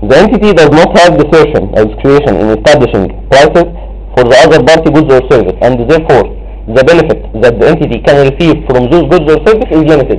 The entity does not have discretion or discretion in establishing prices for the other party goods or service, and therefore the benefit that the entity can receive from those goods or service is limited.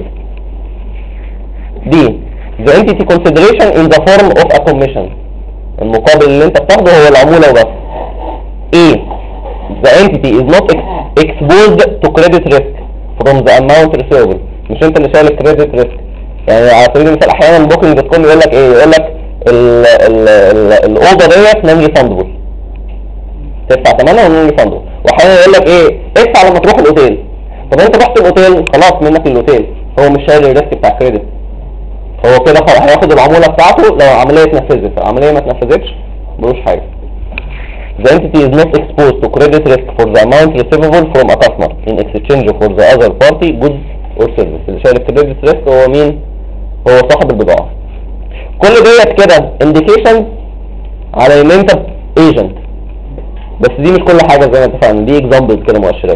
B. The entity consideration in the form of a commission. المقابل اللي انت بتاخده هو العمولة وبس. A. The entity is not exposed to credit risk from the amount receivable. مش انت اللي شايل الكريدت ريسك. يعني على سبيل المثال احيانا بوكينج دوت كوم يقول لك ايه؟ يقول لك الاوضه ديت نون ريفاندبل، تدفع ثمنها ونون ريفاندبل. واحيانا يقول لك ايه؟ ادفع لما تروح الاوتيل. طب انت رحت الاوتيل خلاص منك الاوتيل، هو مش شايل الريسك بتاع الكريدت، هو كده خلاص هياخد العموله بتاعته لو العمليه اتنفذت. العمليه ما اتنفذتش ملوش حاجه. The entity is not exposed to credit risk for the amount receivable from a customer in exchange for the other party goods or service. اللي شايل الكريدت ريسك هو مين؟ هو صاحب البضاعه. كل ديت كده indication على ان انت agent، بس دي مش كل حاجه زي ما اتفقنا، دي examples كده مؤشرات.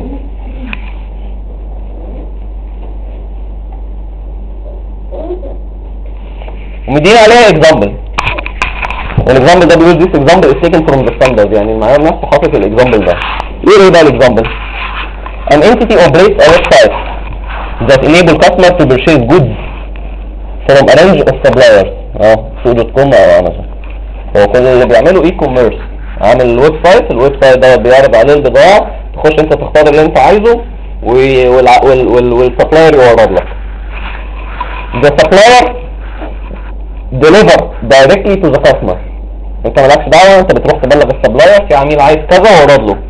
ومدين عليها example. الاكزامبل ده بيقول this example is taken from the standard، يعني المعيار نفسه حاطط الاكزامبل ده. ايه بقى الاكزامبل؟ An entity operates a website that enable customer to purchase goods from a range of suppliers. سوق.com او امازون. هو كل اللي بيعمله اي كوميرس، عامل الويب سايت ده بيعرض عليه البضاعه، تخش انت تختار اللي انت عايزه والسبلاير يورد لك. The supplier deliver directly to the customer. انت مالكش دعوه، انت بتروح تبلغ السبلاير في عميل عايز كذا وورد له.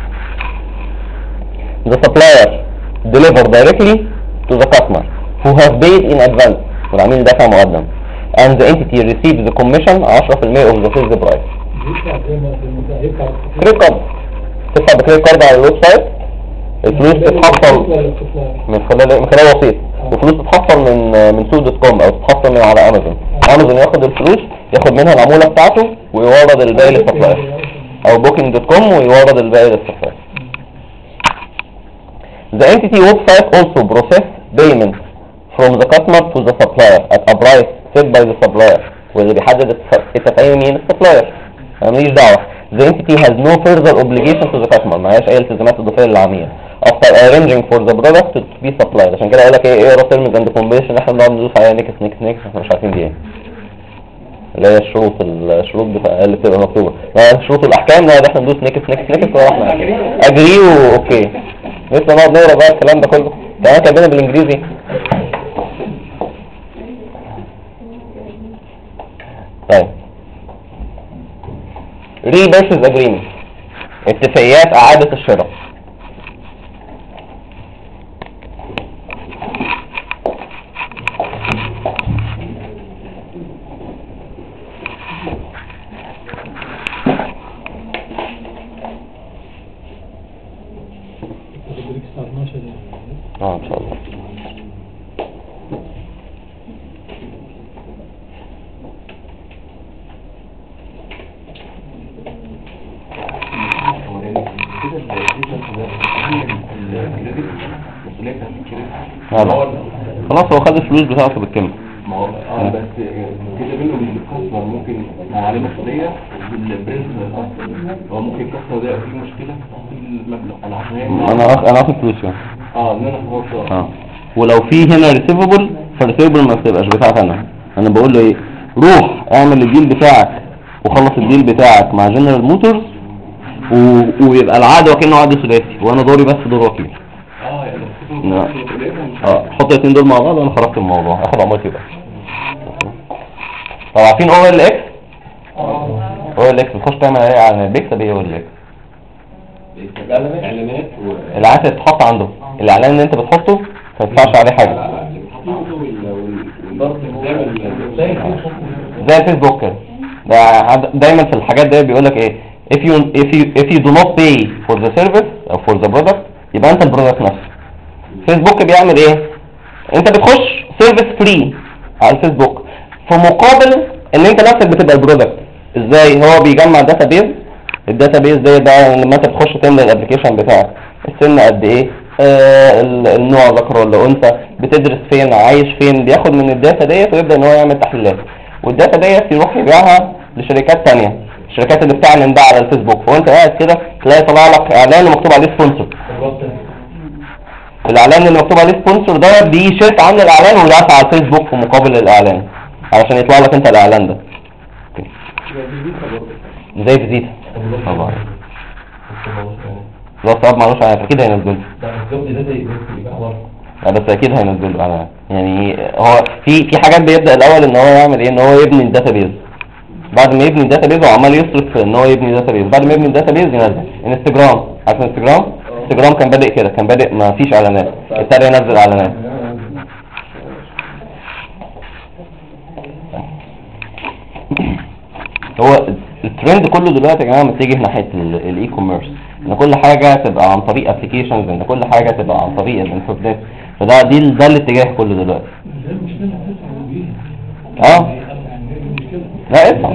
The supplier deliver directly to the customer who has paid in advance. والعميل دفع مقدم. And the entity receives the commission 10% of the sales price. كريدت كارد. تدفع بكريدت كارد على الويب سايت، الفلوس تتحصل من خلال وسيط، والفلوس تتحصل من سوق.com او تتحصل من على امازون. امازون ياخد الفلوس، ياخد منها العمولة بتاعته ويورد الباقي للسبلاير، او booking.com ويورد الباقي للسبلاير. The entity website also process payment from the customer to the supplier at a price set by the supplier. واللي بيحدد التفعيل مين؟ السبلاير. انا ماليش دعوة. The entity has no further obligation to the customer. معهاش اي التزامات اضافية للعميل. After arranging for the product to be supplied. عشان كده اقول لك ايه terms and conditions، احنا بنقعد ندوس عليها نكس احنا مش عارفين دي ايه. اللي هي الشروط اللي بتبقى مكتوبة. شروط الاحكام لا، ده احنا ندوس نكس ورحنا اجري واوكي. لسه نقعد نقرا بقى الكلام ده كله. كمان كاتبينها بالانجليزي. طيب. Repurchase agreement. اتفاقيات اعادة الشراء. ان شاء الله. خلاص هو خد الفلوس بتاعته بالكامل. ما هو بس كده منه من الكاستمر ممكن عليه مسؤوليه بالبرنسبل اصلا. هو ممكن الكاستمر ده فيه مشكله في المبلغ انا هاخد فلوس يعني. ان انا خلاص. ولو في هنا ريسيفبل فالريسيفبل ما بتبقاش بتاعتي انا بقول له ايه؟ روح اعمل الديل بتاعك وخلص الديل بتاعك مع جنرال موتورز ويبقى العقد وكانه عقد ثلاثي وانا دوري بس دور وكيل. حط الاثنين دول مع بعض وانا خرجت من الموضوع، هاخد عمولتي بقى. طب عارفين او ال اكس؟ او ال اكس بتخش تعمل ايه على بيكسب ايه او ال اكس؟ اعلانات الاعلان اللي بتحط عنده، الاعلان اللي انت بتحطه ما تدفعش عليه حاجه زي الفيسبوك كده. دايما في الحاجات دي بيقول لك ايه؟ if you do not pay for the service او for the product يبقى انت البرودكت نفسه. فيسبوك بيعمل ايه؟ انت بتخش سيرفيس فري على الفيسبوك في مقابل ان انت نفسك بتبقى البرودكت. ازاي؟ هو بيجمع داتابيز، الداتابيز دي بقى لما انت تخش تملى الابلكيشن بتاعك، السن قد ايه، النوع ذكر ولا انثى، بتدرس فين، عايش فين، بياخد من الداتا ديت ويبدا ان هو يعمل تحليلات. والداتا ديت يروح يبيعها لشركات تانية، الشركات اللي بتعلن ده على الفيسبوك. وانت قاعد كده تلاقي طلع لك اعلان مكتوب عليه سبونسر. الاعلان اللي مكتوب عليه سبونسر ده دي شركه عامله الاعلان ودافعه على الفيسبوك في مقابل الاعلان علشان يطلع لك انت الاعلان ده. زي فيزيتا طبعا خلاص طب معلوش عنها اكيد هينزل بس اكيد هينزل على يعني هو في حاجات بيبدا الاول ان هو يعمل ايه، ان هو يبني الداتابيز. بعد ما يبني الداتابيز هو عمال يصرف ان هو يبني داتابيز، بعد ما يبني الداتابيز ينزل. انستجرام، عارف انستجرام كان بادئ كده، كان بادئ ما فيش اعلانات، ابتدى ينزل اعلانات. هو الترند كله دلوقتي يا جماعه متجه ناحيه الاي كوميرس، ان كل حاجه تبقى عن طريق ابلكيشنز، ان كل حاجه تبقى عن طريق الانترنت. فده ده الاتجاه كله دلوقتي. لا اسمع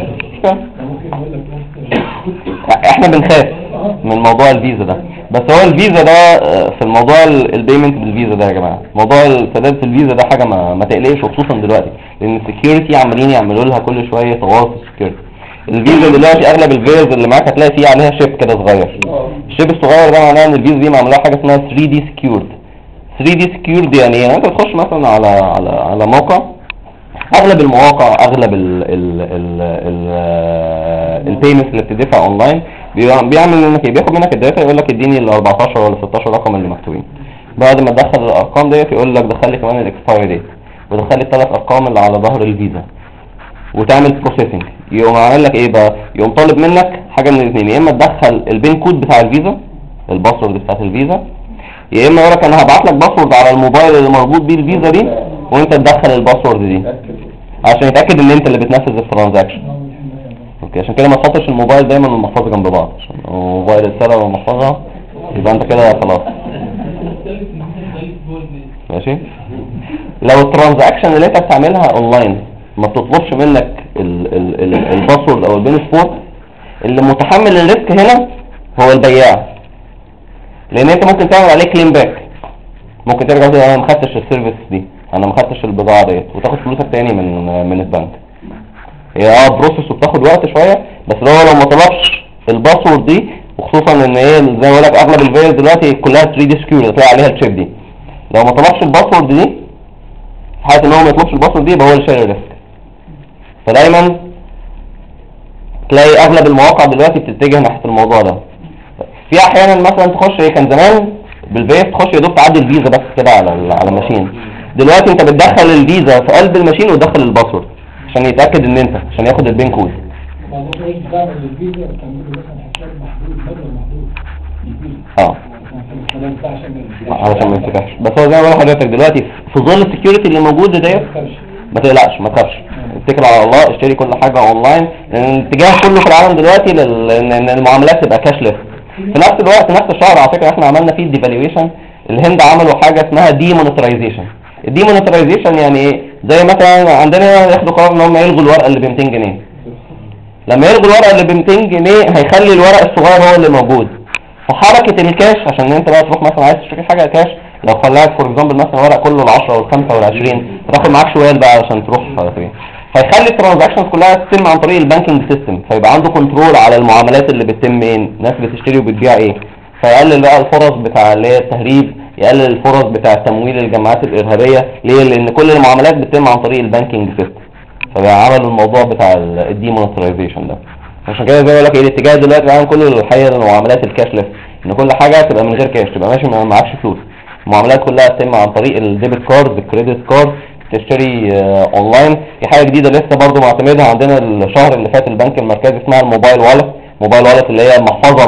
احنا بنخاف من موضوع الفيزا ده، بس هو الفيزا ده في الموضوع البيمنت بالفيزا ده يا جماعه، موضوع السداد في الفيزا ده حاجه ما تقلقش، وخصوصا دلوقتي لان السكيورتي عمالين يعملوا لها كل شويه تطور في السكيورتي. الفيزا دلوقتي اغلب الفيز اللي معاك هتلاقي فيه عليها شيب كده صغير. الشيب الصغير ده معناه ان الفيزا دي معمول لها حاجه اسمها 3D سكيورد. 3D سكيورد يعني ايه؟ انت بتخش مثلا على موقع، اغلب المواقع اغلب البيمنتس اللي بتدفع اونلاين بيعمل انك بياخد منك الداتا، يقول لك اديني ال 14 ولا 16 رقم اللي مكتوبين. بعد ما تدخل الارقام ديت يقول لك دخل لي كمان الاكسبايري ديت، ودخل لي الثلاث ارقام اللي على ظهر الفيزا، وتعمل بروسيسنج. يقوم عامل لك ايه بقى؟ يقوم طالب منك حاجه من الاثنين، يا اما تدخل البين كود بتاع الفيزا، الباسورد بتاعت الفيزا، يا اما يقول لك انا هبعت لك باسورد على الموبايل اللي مربوط بيه الفيزا دي وانت تدخل الباسورد دي عشان يتاكد ان انت اللي بتنفذ الترانزاكشن. اوكي، عشان كده ما تحطش الموبايل دايما والمحفظه جنب بعض، عشان الموبايل اتسرق والمحفظه يبقى انت كده خلاص. ماشي. لو الترانزاكشن اللي انت بتعملها اونلاين ما بتطلبش منك الباسورد او البين سبوت، اللي متحمل الريسك هنا هو البياع، لان انت ممكن تعمل عليه كليم باك، ممكن ترجع تقول انا ما خدتش السيرفيس دي، انا ما خدتش البضاعه ديت، وتاخد فلوسك تاني من البنك. هي بروسيس وبتاخد وقت شويه، بس لو ما طلبش الباسورد دي، وخصوصا ان ايه زي ما بقول لك اغلب الفيز دلوقتي كلها 3D سكيور هتلاقي عليها الشيب دي، لو ما طلبش الباسورد دي في حاله ان هو ما يطلبش الباسورد دي يبقى هو اللي شايل الريسك. فدايما تلاقي اغلب المواقع دلوقتي بتتجه ناحيه الموضوع ده. في احيانا مثلا تخش ايه، كان زمان بالفيز تخش يا دوب تعدي الفيزا بس كده على الماشين، دلوقتي انت بتدخل الفيزا في قلب الماشين وتدخل الباسورد عشان يتاكد ان انت، عشان ياخد البين كود. علشان ما يمسكهاش. بس هو زي ما بقول لحضرتك دلوقتي في ظل السكيورتي اللي موجود ديت ما تقلقش، ما تخافش، اتكل على الله، اشتري كل حاجه اونلاين، لان الاتجاه كله في العالم دلوقتي ان المعاملات تبقى كاشلس. في نفس الوقت نفس الشهر على فكره احنا عملنا فيه ديفالويشن، الهند عملوا حاجه اسمها دي مونيترايزيشن. الدي مونيترايزيشن يعني ايه؟ زي مثلا عندنا ياخدوا قرار ان هم يلغوا الورقه اللي ب 200 جنيه. لما يلغوا الورقه اللي ب 200 جنيه هيخلي الورق الصغير هو اللي موجود. فحركه الكاش عشان انت بقى تروح مثلا عايز تشتري حاجه كاش، لو خلاك فور اكزامبل مثلا ورق كله ال10 وال5 وال20 هتاخد معاك شويه بقى عشان تروح فين. هيخلي الترانزاكشنز كلها تتم عن طريق البانكينج سيستم، فيبقى عنده كنترول على المعاملات اللي بتتم ايه، الناس بتشتري وبتبيع ايه، فيقلل بقى الفرص بتاع اللي هي التهريب، يقلل الفرص بتاع تمويل الجماعات الارهابيه. ليه؟ لان كل المعاملات بتتم عن طريق البانكينج سيستم، فبيعملوا الموضوع بتاع الديمونسترايزيشن ده. عشان كده زي ما بقول لك ايه الاتجاه دلوقتي العالم كله الحقيقه للمعاملات الكاشلس، ان كل حاجه تبقى من غير كاش، تبقى ماشي ما معكش فلوس. المعاملات كلها تتم عن طريق الديبت كارد، الكريدت كارد، تشتري اونلاين. في حاجه جديده لسه برضو معتمدها عندنا الشهر اللي فات البنك المركزي اسمها الموبايل والت. موبايل والت اللي هي المحفظه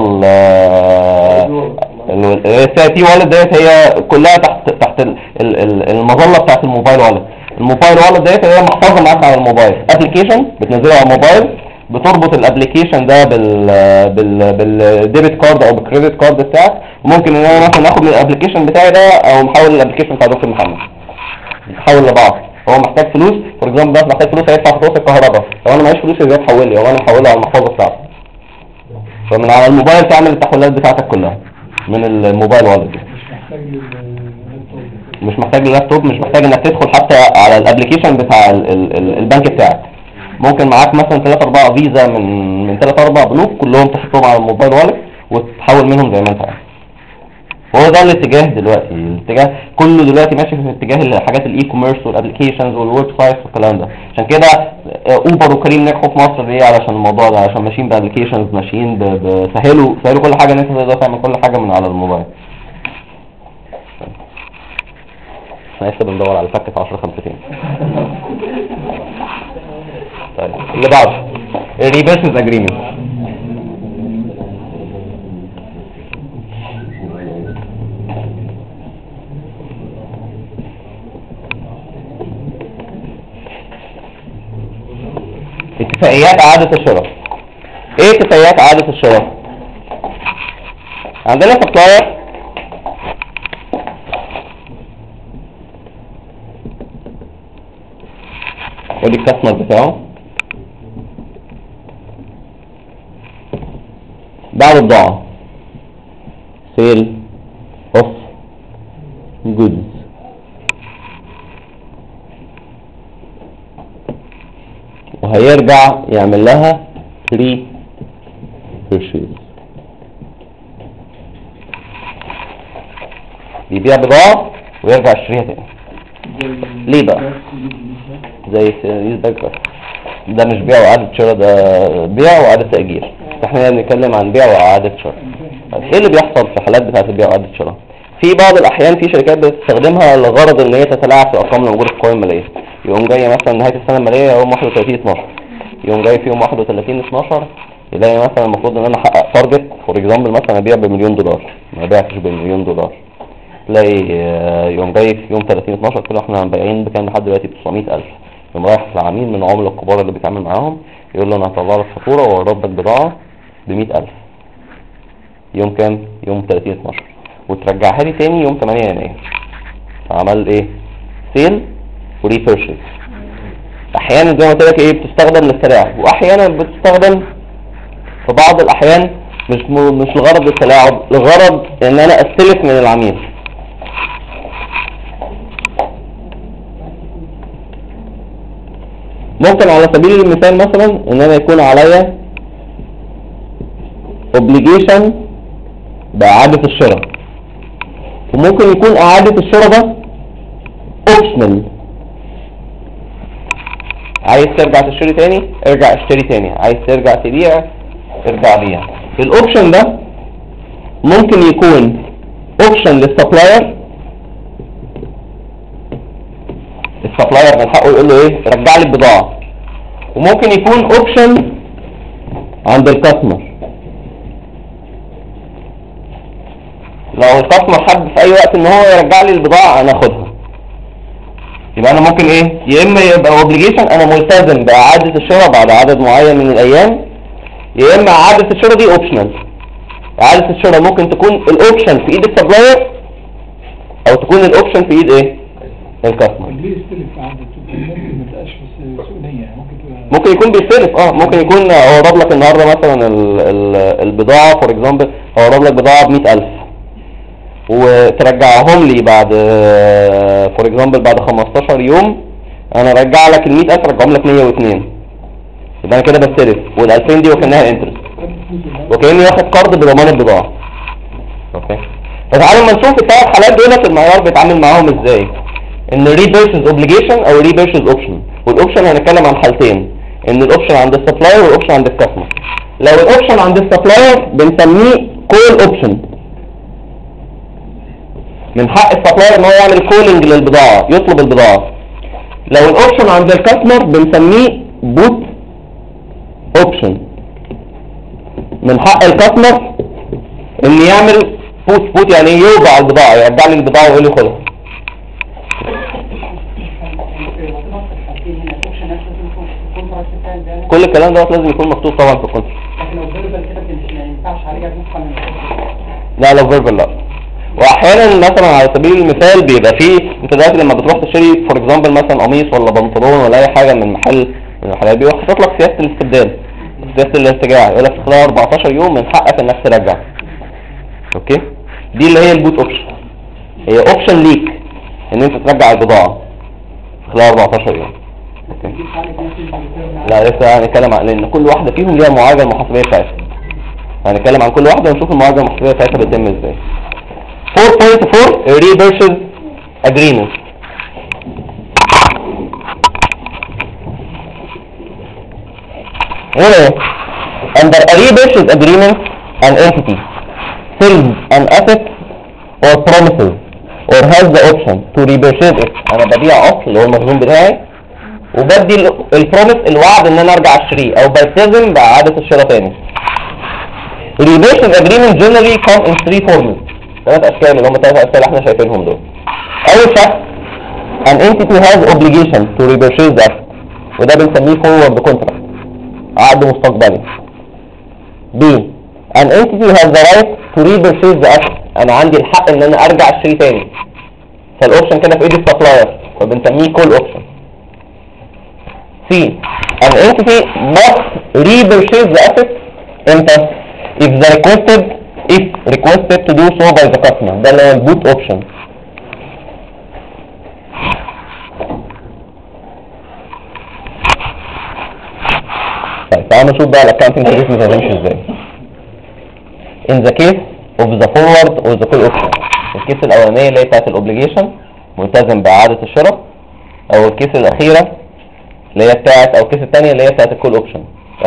السي والت ديت، هي كلها تحت المظله بتاعت الموبايل والت. الموبايل والت ديت هي محفظه معاك على الموبايل، ابلكيشن بتنزلها على الموبايل، بتربط الابلكيشن ده بالديبت كارد او بالكريدت كارد بتاعك. ممكن ان انا مثلا اخد من الابلكيشن بتاعي ده او محول الابلكيشن بتاع دكتور محمد، يتحول لبعض. هو محتاج فلوس فور اكزامبل، ده محتاج فلوس هيدفع فلوس الكهرباء، لو انا معيش فلوس ازاي تحول لي، او انا محوله على المحفظه بتاعتي. فمن على الموبايل تعمل التحويلات بتاعتك كلها من الموبايل والت. مش محتاج اللابتوب، مش محتاج انك تدخل حتى على الابلكيشن بتاع البنك بتاعك. ممكن معاك مثلا 3-4 فيزا من 3-4 بنوك كلهم تحطهم على الموبايل والت وتحول منهم زي ما انت عايز. هو ده الاتجاه دلوقتي، الاتجاه كله دلوقتي ماشي في اتجاه الحاجات الاي كوميرس والابلكيشنز والويب سايتس والكلام ده. عشان كده اوبر وكريم نجحوا في مصر ليه؟ علشان الموضوع ده، عشان ماشيين بابلكيشنز، ماشيين سهلوا كل حاجه، ان انت تقدر تعمل كل حاجه من على الموبايل. احنا لسه بندور على فكه 10 خمستين. طيب اللي بعده الريبيرسز اجريمنت. اتفاقيات اعادة الشراء. ايه اتفاقيات اعادة الشراء؟ عندنا سبلاير ودي الكاستمر بتاعه، باع بضاعة سيل اوف جودز، وهيرجع يعمل لها ري بيرشيز. يبيع بضاعة ويرجع يشتريها تاني. ليه بقى؟ زي يزبك بس ده مش بيع وإعادة شراء، ده بيع وإعادة تأجير. احنا بنتكلم عن بيع وإعادة شراء. ايه اللي بيحصل في حالات بتاعت البيع وإعادة شراء؟ في بعض الأحيان في شركات بتستخدمها لغرض ان هي تتلاعب في الأرقام اللي موجودة في القوائم المالية. يقوم جاي مثلا نهاية السنة المالية يوم 31/12، يقوم جاي في يوم 31/12 يلاقي مثلا المفروض ان انا احقق تارجت فور اكزامبل مثلا ابيع ب$1,000,000، ما بيعتش ب$1,000,000. تلاقي يوم جاي في يوم 30/12 كده احنا بايعين بكام لحد دلوقتي ب$900,000. يقوم رايح لعميل من العملاء الكبار اللي بيتعامل معاهم يقول له انا هطلع لك فاتوره واورد لك بضاعه ب$100,000 يوم كام؟ يوم 30/12، وترجعها لي تاني يوم 8 يناير. فعمل ايه؟ سيل وريبيرشيز. احيانا زي ما قلت لك ايه بتستخدم للتلاعب، واحيانا بتستخدم في بعض الاحيان مش لغرض التلاعب، لغرض ان انا استلف من العميل. ممكن على سبيل المثال مثلا ان انا يكون عليا obligation باعادة الشراء، وممكن يكون اعادة الشراء ده optional. عايز ترجع تشتري تاني ارجع اشتري تاني، عايز ترجع تبيع ارجع بيع. الاوبشن ده ممكن يكون اوبشن للسبلاير، السبلاير من حقه يقول له ايه رجع لي البضاعه، وممكن يكون اوبشن عند الكاستمر. لو الكاستمر حب في اي وقت ان هو يرجع لي البضاعه انا اخدها، يبقى انا ممكن ايه يا اما يبقى اوبليجيشن انا ملتزم باعاده الشراء بعد عدد معين من الايام، يا اما اعاده الشراء دي اوبشنال. اعاده الشراء ممكن تكون الاوبشن في ايد السبلاير او تكون الاوبشن في ايد ايه الكاستمر. ليه يستلف عادة؟ ممكن ما تبقاش بس سوء نية، ممكن يكون بيستلف ممكن يكون اورد لك النهارده مثلا البضاعه فور اكزامبل اورد لك بضاعه ب$100,000 وترجعهم لي بعد فور اكزامبل بعد 15 يوم، انا ارجع لك ال$100,000 ارجعهم لك 102، يبقى انا كده بستلف، وال2000 دي وكانها انترست، وكاني واخد قرض بضمان البضاعه. اوكي، فتعالوا ما نشوف الثلاث حالات دول المعيار بيتعامل معاهم ازاي. ان ريبيرشز اوبليجيشن او ريبيرشز اوبشن. والاوبشن هنتكلم عن حالتين، ان الاوبشن عند السبلاير والاوبشن عند الكاستمر. لو الاوبشن عند السبلاير بنسميه كول اوبشن، من حق السبلاير ان هو يعمل كولينج للبضاعه يطلب البضاعه. لو الاوبشن عند الكاستمر بنسميه بوت اوبشن، من حق الكاستمر ان يعمل بوت يعني يوضع البضاعه، يرجع لي البضاعه ويقول لي خدها. كل الكلام ده لازم يكون مكتوب طبعا في الكونتراكت. لكن لو فيربال كده ما ينفعش عليها نسخه من لا لو فيربال لا. واحيانا مثلا على سبيل المثال بيبقى فيه انت دلوقتي لما بتروح تشتري فور اكزامبل مثلا قميص ولا بنطلون ولا اي حاجه من محل من المحلات، بيبقى حاطط لك سياسه الاستبدال، سياسه الارتجاع، يقول لك في خلال 14 يوم من حقك انك ترجع. اوكي، دي اللي هي البوت اوبشن، هي اوبشن ليك ان انت ترجع البضاعه في خلال 14 يوم. لا لسه هنتكلم عن ان كل واحده فيهم ليها المعالجه المحاسبيه بتاعتها. هنتكلم عن كل واحده ونشوف المعالجه المحاسبيه بتاعتها بتتم ازاي. 4.4 repurchase agreement. Under a repurchase agreement, an entity sells an asset or promises or has the option to repurchase it. انا ببيع اصل اللي هو المخزون بتاعي وبدي البروميس الوعد ان انا ارجع اشتريه او بلتزم باعاده الشراء تاني. repurchase agreement generally come in 3 forms. 3 اشكال اللي هم 3 اشكال احنا شايفينهم دول. اول شكل an entity has obligation to repurchase that وده بنسميه forward contract عقد مستقبلي. B an entity has the right to repurchase the asset. انا عندي الحق ان انا ارجع اشتري تاني فالاوبشن كده في ايد السبلاير فبنسميه call option. C an entity must repurchase the asset امتى؟ if requested to do so by the customer. ده اللي هو البوت اوبشن. طيب تعالوا نشوف بقى الاكونتنج تريتمنت هتمشي ازاي. in the case of the forward or the call option. الكيس الاولانيه اللي هي بتاعت الاوبليجيشن ملتزم باعاده الشراء او الكيس الاخيره اللي هي بتاعت او الكيس الثانيه اللي هي بتاعت الكول اوبشن.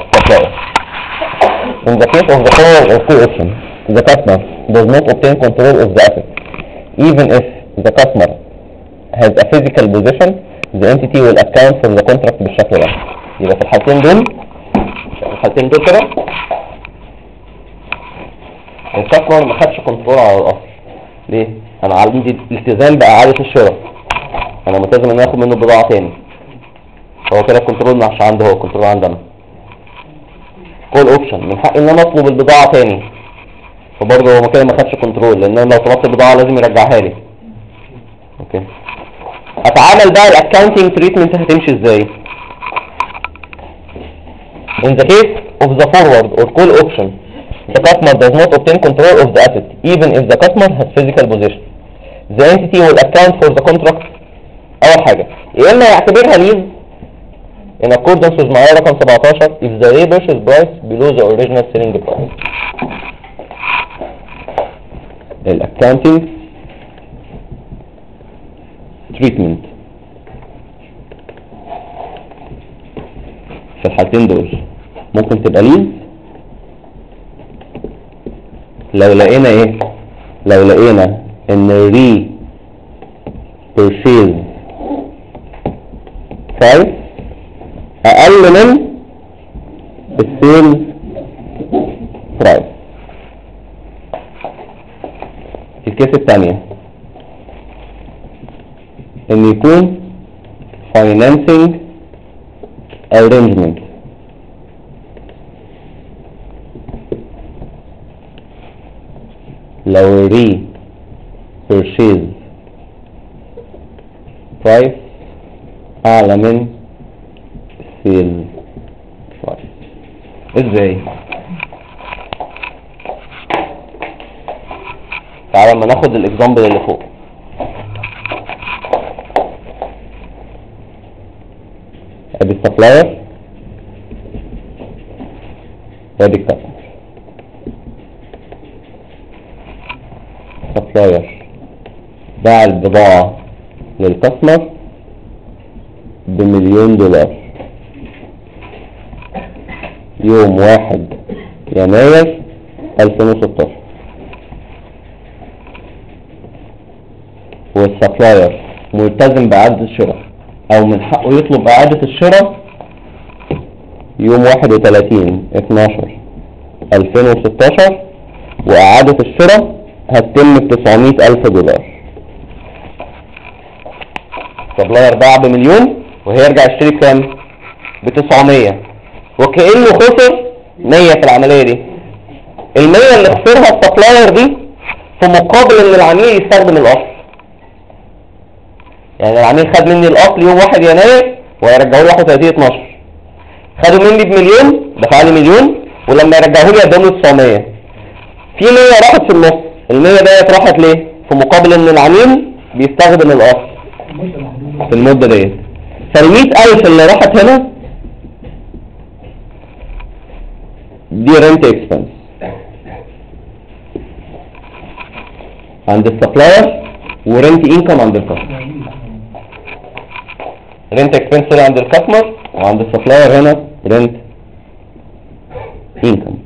In the case of the forward or call option, the customer does not obtain control of the asset. Even if the customer has a physical possession, the entity will account for the contract بالشكل ده. يبقى في الحالتين دول كده الكاستمر ما خدش كنترول على الاصل. ليه؟ انا عندي التزام باعاده الشراء، انا ملتزم ان اخد منه بضاعه تاني، هو كده الكنترول مش عنده، هو الكنترول عندنا. كول اوبشن من حقي ان انا اطلب البضاعه تاني، فبرضه هو كده ما خدش كنترول، لان انا لو طلبت البضاعه لازم يرجعها لي. اوكي، اتعامل بقى الاكاونتنج تريتمنت هتمشي ازاي؟ In the case of the forward or call option, the customer does not obtain control of the asset, even if the customer has physical possession. The entity will account for the contract. أول حاجة يا إما يعتبرها lease in accordance with معايير رقم 17 if the repurchase price below the original selling price. الaccounting treatment في الحالتين دول ممكن تبقى ليز لو لقينا ان ري purchase price اقل من السيل برايس. الكيس الثانية ان يكون financing arrangement لو ري purchase price اعلى من sale price. ازاي؟ تعالى لما ناخد الاكزامبل اللي فوق. ادي السبلاير وادي الكاستمر. السبلاير باع البضاعة للكاستمر $1,000,000 يوم 1 يناير 2016، والسبلاير ملتزم بإعادة الشراء او من حقه يطلب إعادة الشراء يوم 31/12/2016، وإعادة الشراء هتتم $900,000. السبلاير باع ب1,000,000 وهيرجع يشتري بكام؟ ب900، وكأنه خسر 100 في العملية دي. 100 اللي خسرها السبلاير دي في مقابل ان العميل يستخدم الاصل. يعني العميل خد مني الاصل يوم 1 يناير وهيرجعه لي 31/12، خدوا مني ب1,000,000 دفع لي 1,000,000 ولما يرجعه لي اداني 900. في 100 راحت في النص، ال100 ديت راحت ليه؟ في مقابل ان العميل بيستخدم الاصل في المدة ديت. فال100,000 اللي راحت هنا دي رنت اكسبنس عند السبلاير ورنت انكم عند الكاستمر. رنت اكسبنس عند الكاستمر وعند السبلاير هنا رنت انكم.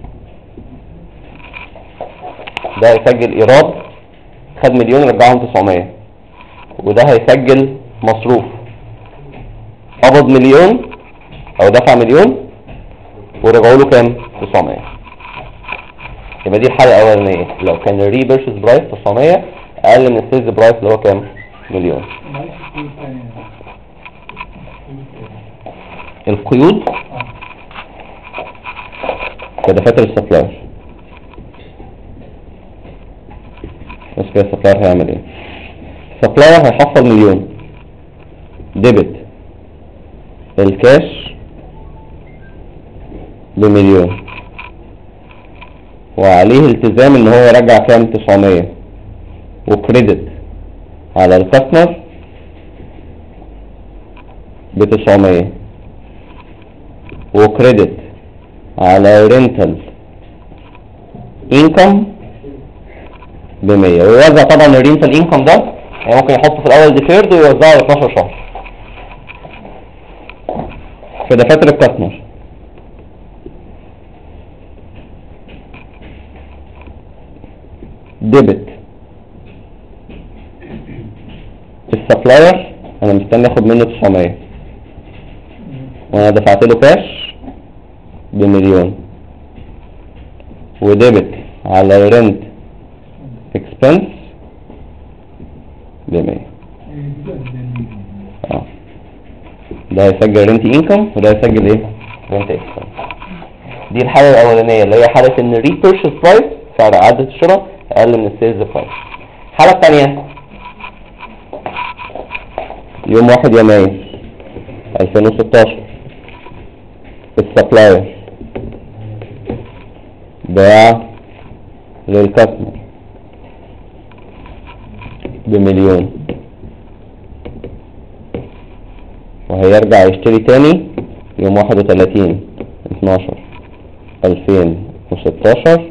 ده هيسجل ايراد خد مليون رجعهم 900، وده هيسجل مصروف قبض مليون او دفع مليون ورجعوا له كام؟ 900. يبقى دي الحالة الأولانية لو كان الري بيرشيز برايس 900 أقل من السيلز برايس اللي هو كام؟ مليون. القيود كدفاتر السبلاير. بس كده السبلاير هيعمل ايه؟ السبلاير هيحصل مليون ديبت الكاش بمليون وعليه التزام ان هو يرجع كام؟ 900 وكريدت على الكاستمر ب900 وكريدت على رينتال انكم ب100. ويوزع طبعا الرينتال انكم ده يعني ممكن يحطه في الاول ديفيرد ويوزعه على 12 شهر في دفاتر الكاستمر. ديبت السبلاير انا مستني اخد منه 900 وانا دفعت له كاش بمليون وديبت على رنت اكسبنس ب100. ده هيسجل رنت انكم وده هيسجل ايه؟ رنت اكسبنس. دي الحالة الاولانية اللي هي حالة ان الري بيرشيز برايس سعر اعادة الشراء اقل من السيلز برايس. الحالة الثانية يوم 1 يناير 2016 السبلاير باع للكاستمر بمليون وهيرجع يشتري تاني يوم 31/12/2016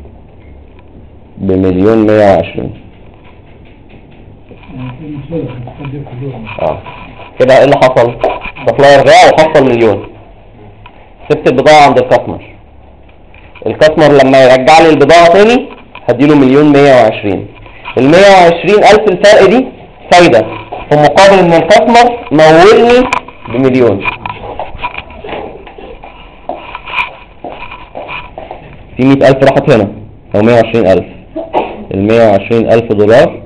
بمليون 120. كده ايه اللي حصل؟ سبلاير باع وحصل مليون، سبت البضاعة عند الكاستمر. الكاستمر لما يرجع لي البضاعة تاني هديله مليون 120. ال120,000 الفرق دي فايدة في مقابل ان الكاستمر مولني بمليون. في 100,000 راحت هنا او 120,000. ال120,000 دولار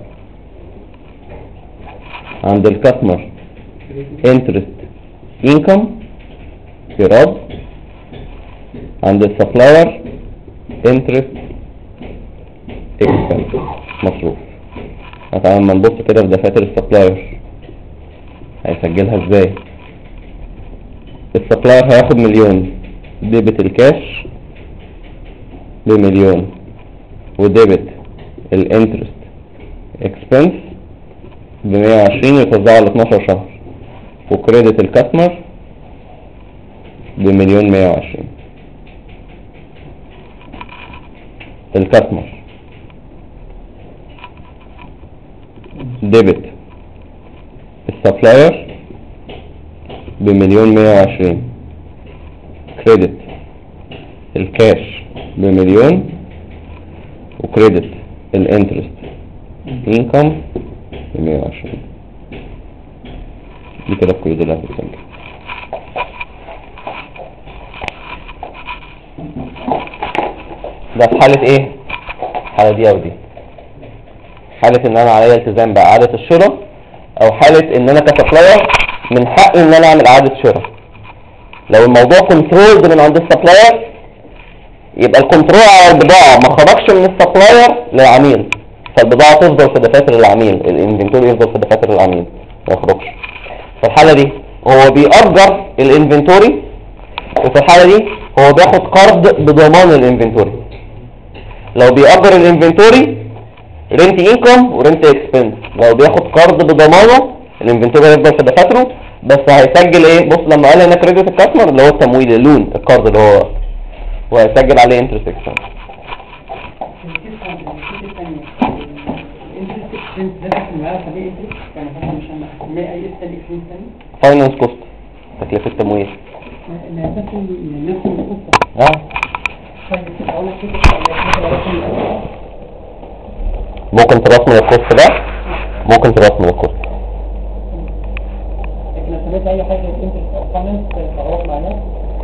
عند الكاستمر انترست انكم ايراد، عند السبلاير انترست اكسبنس مصروف. طبعا لما نبص كده في دفاتر السبلاير هيسجلها ازاي؟ السبلاير هياخد مليون ديبت الكاش بمليون وديبت الانترست اكسبنس ب120 يتوزعوا على 12 شهر وكريدت الكاستمر بمليون 120. الكاستمر ديبت السبلاير بمليون 120 كريدت الكاش بمليون وكريدت الانترست انكم ب120. دي كده القيود اللي هتتسجل. ده في حالة ايه؟ حالة دي او دي، حالة ان انا عليا التزام باعادة الشراء او حالة ان انا كسبلاير من حقي ان انا اعمل اعادة شراء. لو الموضوع كنترولد من عند السبلاير يبقى الكنترول على البضاعة ما خرجش من السبلاير للعميل، فالبضاعة تفضل في دفاتر العميل، الانفنتوري يفضل في دفاتر العميل ما يخرجش. في الحالة دي هو بيأجر الانفنتوري، وفي الحالة دي هو بياخد قرض بضمان الانفنتوري. لو بيأجر الانفنتوري رنت انكم ورنت اكسبنس، لو بياخد قرض بضمانه الانفنتوري يفضل في دفاتره، بس هيسجل ايه؟ بص لما قال هنا كريدت الكاستمر اللي هو التمويل، اللون الكارد اللي هو، وهيسجل عليه انترست اكسبنس. فاينانس كوست، تكلفة التمويل. ممكن ترسم الكوست ده، ممكن ترسم الكوست. لكن اي حاجه انترست او فاينانس تعرف معناه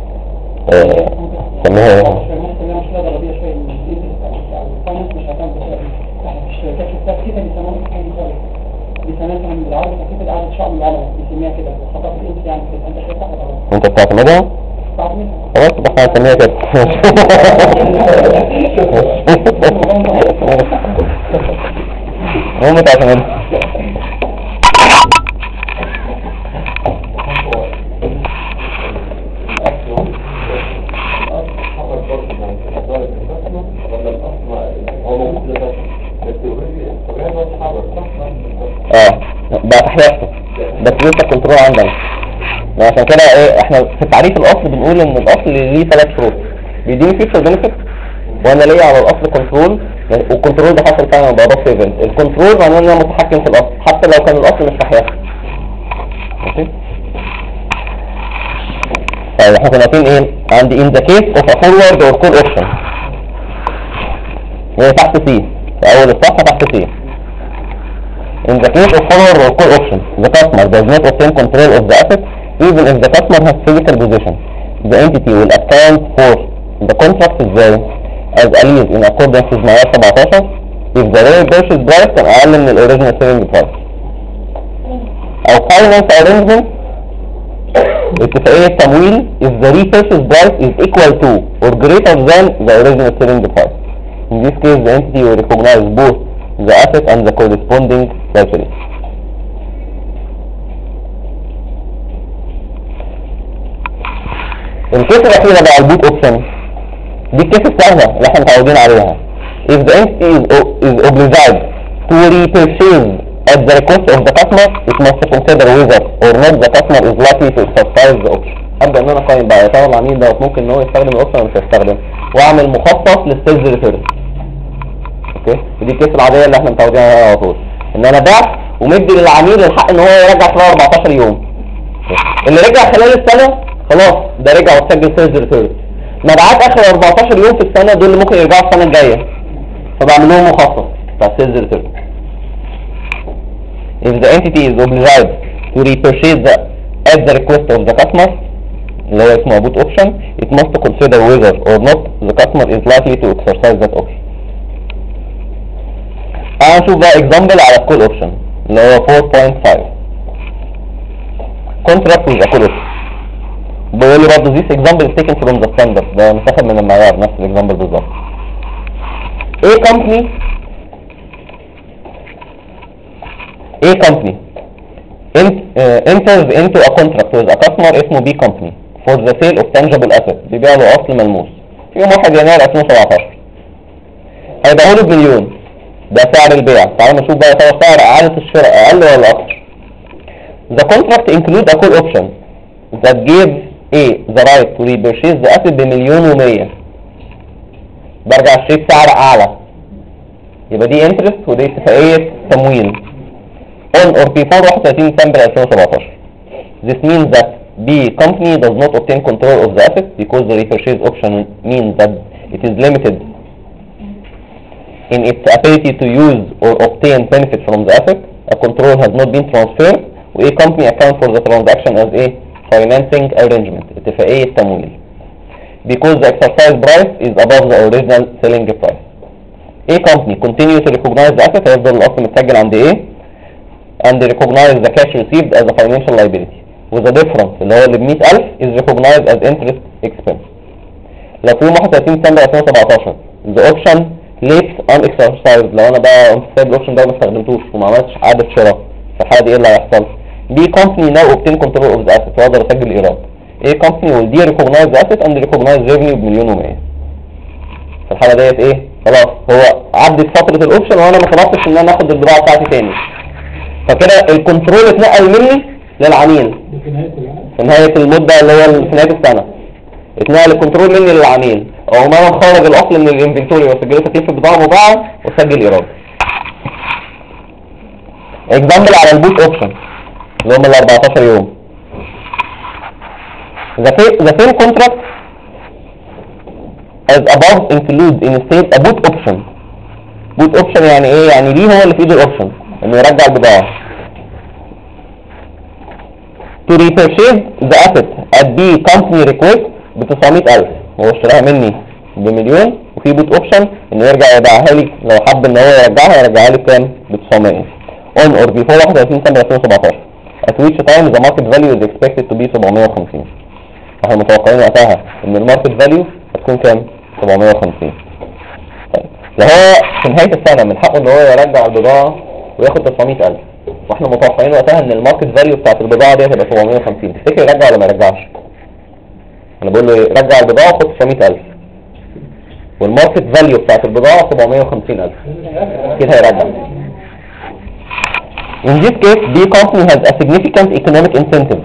سميها ممكن مش لا غبيه شويه من الانترست او الفاينانس مش هتعمل في الشركات التاسيسيه بيسموها كده بيسموها من بالعربي تاسيسيه عدد شعب العلماء بيسميها كده خطأ الانت يعني انت شايف صح ولا غلط؟ انت بتعتمدها؟ خلاص بس هنسميها كده. هم تعتمدها. بقى تحياته بس لسه كنترول عندنا. عشان كده ايه احنا في تعريف الاصل بنقول ان الاصل ليه 3 شروط، بيديني فيتشر بنفيت، وانا ليا على الاصل كنترول، والكنترول ده حصل فعلا باضاف ايفنت. الكنترول معناه ان انا متحكم في الاصل حتى لو كان الاصل مش تحياته. ماشي. طيب احنا كنا فين ايه؟ عندي in the case of a forward or call option، هي تحت سي في اول الصفحه تحت سي. In the case of forward or call option, the customer does not obtain control of the asset even if the customer has physical possession. The entity will account for the contract ازاي as a lease in accordance with معيار 17 if the real purchase price كان اقل من ال original selling price. أو finance arrangement اتفاقية تمويل if the repurchase price is equal to or greater than the original selling price. In this case, the entity will recognize both the asset and the corresponding liability. الكيس الأخيرة بقى البوت اوبشن، دي الكيس السهلة اللي احنا متعودين عليها. If the entity is obliged to repurchase at the request of the customer, it must consider whether or not the customer is likely to exercise the option. أبدأ إن أنا أقيم بقى يا ترى العميل ده ممكن إن هو يستخدم الأوبشن ولا مش هيستخدم، وأعمل مخصص للسيلز ريتيرن. اوكي، ودي الكيس العادية اللي احنا متعودين عليها على طول، إن أنا بعت ومدي للعميل الحق إن هو يرجع خلال 14 يوم. اللي رجع خلال السنة خلاص ده رجع وسجل سيلز ريتيرن. مبيعات اخر 14 يوم في السنه دول اللي ممكن يرجعوا السنه الجايه، فبعمل لهم مخصص بتاع سيلز ريتيرن. If the entity is obliged to repurchase at the request of the customer اللي هو اسمه boot option, it must consider whether or not the customer is likely to exercise that option. هنشوف بقى example على call option اللي هو 4.5 contract with a call option. بيقول لي برضه this example is taken from the standard، ده متاخد من المعيار نفس الاكزامبل بالظبط. A company enters into a contract with a customer اسمه B company for the sale of tangible assets، بيبيع له اصل ملموس في يوم 1 يناير 2017. هيبيعه له بمليون، ده سعر البيع. تعالوا نشوف بقى ترى سعر اعادة الشراء اقل ولا اكتر. The contract include a call option that gives the right to repurchase the asset ب1,100,000. برجع اشتري بسعر اعلى، يبقى دي interest ودي اتفاقية تمويل on or before 31 ديسمبر 2017. This means that B company does not obtain control of the asset because the repurchase option means that it is limited in its ability to use or obtain benefit from the asset. A control has not been transferred. A company account for the transaction as a financing arrangement اتفاقية تمويل because the exercise price is above the original selling price. A company continue to recognize the asset، هيفضل الأصل متسجل عند A and recognize the cash received as a financial liability with the difference اللي هو اللي ب100,000 is recognized as interest expense. لو في يوم 31 ديسمبر 2017 the option late unexercised، لو أنا بقى قمت سايب الأوبشن ده وما استخدمتوش وما عملتش إعادة شراء، في الحالة دي إيه اللي هيحصل؟ B company now obtain control of the asset وأقدر أسجل إيراد. A company will de-recognize the asset and recognize revenue ب1,100,000. في الحالة ديت إيه؟ خلاص هو عدت فترة الأوبشن وأنا ما طلبتش إن أنا آخد البضاعة بتاعتي تاني، فكده الكنترول اتنقل مني للعميل في نهاية العام. في نهاية المدة اللي هو في نهاية السنة، اتنقل الكنترول مني للعميل، او ما انا خرج الاصل من الانفنتوري وسجله تكليف البضاعة مباعة وسجل ايراد. اكزامبل على البوت اوبشن اللي هم ال 14 يوم. The same contract as above includes in state a boot option. boot option يعني ايه؟ يعني دي هو اللي في ايده الاوبشن انه يرجع البضاعة. to repurchase the asset at the company request ب 900,000، هو اشتراها مني بمليون وفي بوت اوبشن انه يرجع يبيعها لي لو حب ان هو يرجعها يرجعها لي بكام؟ ب 900 on or before 31 سبتمبر 2017 at which time the market value is expected to be 750. احنا متوقعين وقتها ان الماركت فاليو هتكون كام؟ 750. طيب لو هو في نهاية السنة من حقه ان هو يرجع البضاعة وياخد 900,000 واحنا متوقعين وقتها ان الماركت فاليو بتاعت البضاعة دي هتبقى 750، تفتكر يرجع ولا ما يرجعش؟ انا بقول له رجع البضاعة وخد 900,000 والماركت فاليو بتاعت البضاعة 750,000، كده هيرجع. In this case, the company has a significant economic incentive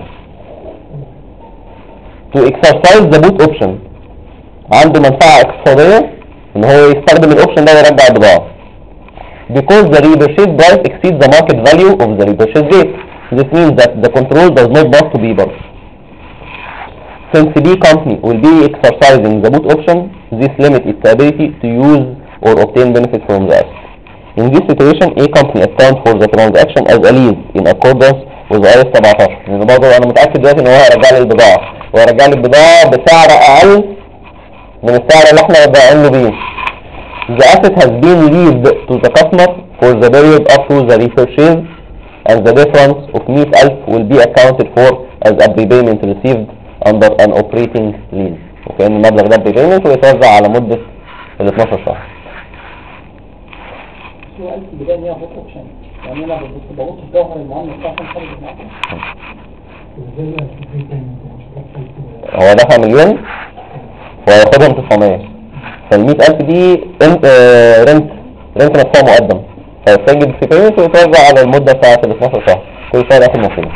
to exercise the boot option. عنده منفعة اقتصادية ان هو يستخدم الاوبشن ده ويرجع البضاعة. Because the repurchase price exceeds the market value of the repurchase date. This means that the control does not pass to B bar. Since B company will be exercising the boot option, this limits its ability to use or obtain benefit from the asset. In this situation, A company accounts for the transaction as a lease in accordance with IAS 17. لأن برضه أنا متأكد دلوقتي إن هو هيرجع لي البضاعة، وهيرجع لي البضاعة بسعر أقل من السعر اللي إحنا بايعين له بيه. The asset has been leased to the customer for the period up to the repurchase, and the difference of 100,000 will be accounted for as a prepayment received under an operating lease. وكأن المبلغ ده prepayment ويتوزع على مدة ال 12 شهر. هو قال في البداية ان هي بوت اوبشن، يعني انا ببص في جوهر المعاملة بتاعتي خارج المعاملة. هو دفع مليون وياخدهم 900، فال 100,000 دي رنت نفسها مقدم، فيتسجل في بيمنت ويتوزع على المدة بتاعت ال 12 شهر، كل شهر ياخد نصيبه.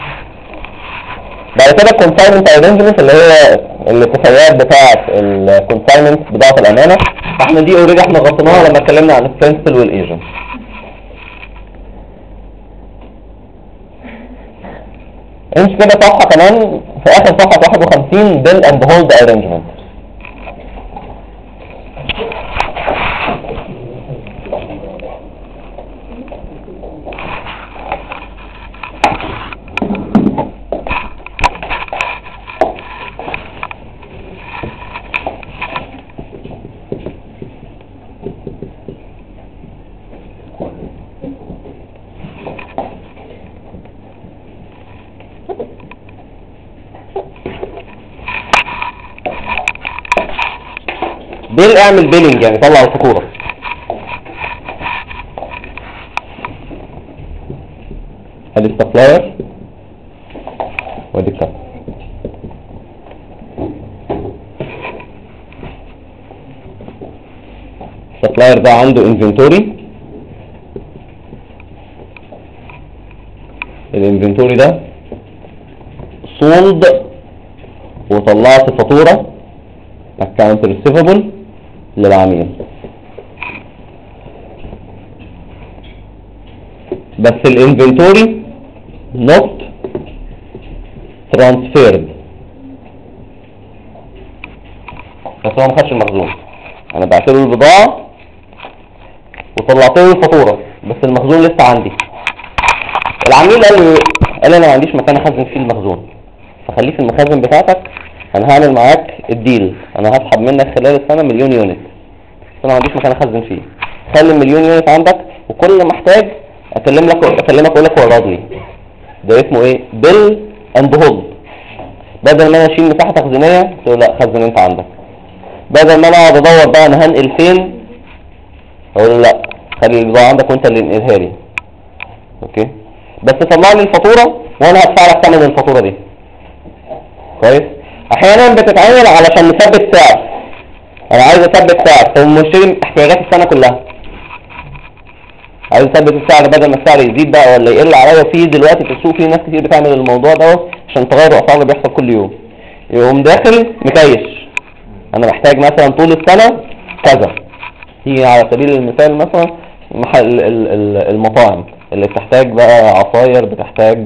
بعد كده الكونساينمنت ارينجمنت اللي هي الاتفاقيات بتاعت الكونساينمنت بتاعت الامانة. احنا دي اوريدي احنا غطيناها لما اتكلمنا عن البرنسبل والايجنت. امشي كده صفحة كمان في اخر صفحة 51 بيل اند هولد ارينجمنت. بيل اعمل بيلنج يعني طلع الفاتوره. ادي السبلاير وادي الكاست. السبلاير ده عنده انفنتوري، الانفنتوري ده سولد وطلعت فاتوره account receivable للعميل، بس الانفنتوري not transferred، بس هو ما خدش المخزون. انا بعت له البضاعه وطلعت له الفاتوره بس المخزون لسه عندي. العميل قال لي انا ما عنديش مكان اخزن فيه المخزون، فخليه في المخازن بتاعتك، انا هعمل معاك الديل، انا هسحب منك خلال السنه 1,000,000 يونت، بس انا ما عنديش مكان اخزن فيه. خلي 1,000,000 يونت عندك وكل ما محتاج اكلمك اقول لك ورد لي. ده اسمه ايه؟ بيل اند هولد. بدل ما انا اشيل مساحه تخزينيه تقول لا خزن انت عندك، بدل ما انا اقعد ادور بقى انا هنقل فين اقول لا خلي البضاعه عندك وانت اللي انقلها لي. اوكي، بس طلع لي الفاتوره وانا هدفع لك ثمن الفاتوره دي. كويس. احيانا بتتعمل علشان نثبت سعر، انا عايز اثبت سعر فمشتري احتياجات السنه كلها، عايز اثبت السعر بدل ما السعر يزيد بقى ولا يقل عليا. وفي دلوقتي في السوق في ناس كتير بتعمل الموضوع ده عشان تغير الاسعار اللي بيحصل كل يوم. يقوم داخل مكيش انا محتاج مثلا طول السنه كذا. هي على سبيل المثال مثلا محل المطاعم اللي بتحتاج بقى عصاير، بتحتاج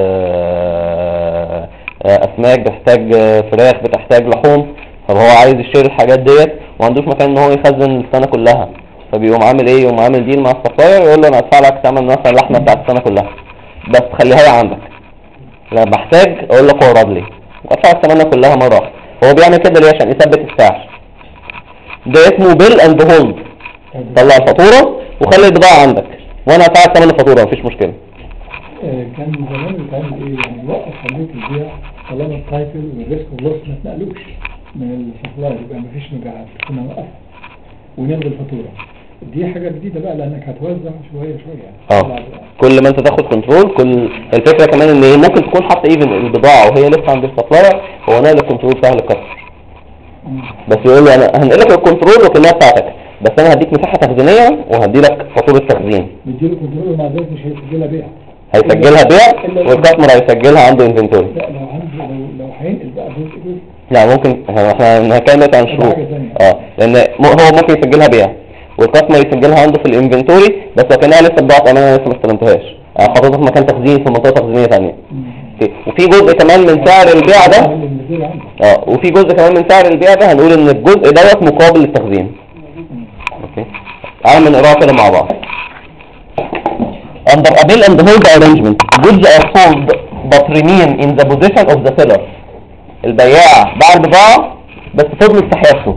اسماك، بتحتاج فراخ، بتحتاج لحوم. طب هو عايز يشتري الحاجات ديت وما عندوش مكان ان هو يخزن السنه كلها، فبيقوم عامل ايه؟ يقوم عامل ديل مع السبلاير يقول له انا هدفع لك ثمن مثلا اللحمه بتاعت السنه كلها بس خليها لي عندك، لما بحتاج اقول لك ورد لي وادفع الثمنه كلها مره واحده. هو بيعمل كده ليه؟ عشان يثبت السعر. ده اسمه بيل اند هولد. طلع الفاتوره وخلي البضاعه عندك وانا هدفع ثمن الفاتوره مفيش مشكله. كان زمان بيتعمل ايه؟ يعني يوقف عمليه البيع طالما التايتل والريسك واللوس ما اتنقلوش من السبلاير، يبقى مفيش مبيعات، كنا نوقفها ونلغي الفاتوره. دي حاجه جديده بقى لانك هتوزع شويه شويه. كل ما انت تاخد كنترول. كل الفكره كمان ان ممكن تكون حتى ايفن البضاعه وهي لسه عند السبلاير هو نقل الكنترول سهل الكسر، بس يقول له انا هنقلك الكنترول وكلها بتاعتك بس انا هديك مساحه تخزينيه وهدي لك فاتوره تخزين. نديله كنترول ومع ذلك مش هيسجلها بيع. هيسجلها بيع والكاستمر هيسجلها عنده انفنتوري. لا لو عنده لو هينقل بقى جزء لا ممكن احنا هنتكلم عن شروط. لان هو ممكن يسجلها بيع والكاستمر يسجلها عنده في الانفنتوري بس لو كانها لسه بضاعه امانه لسه ما استلمتهاش حاططها في مكان تخزين في منطقه تخزينيه ثانيه. وفي جزء كمان من سعر البيع ده وفي جزء كمان من سعر البيع ده هنقول ان الجزء دوت مقابل للتخزين. اوكي تعالوا نقراها كده مع بعض. Under a bill and hold arrangement, goods are sold but remain in the possession of the seller. البياع باع البضاعة بس فضلت في حياته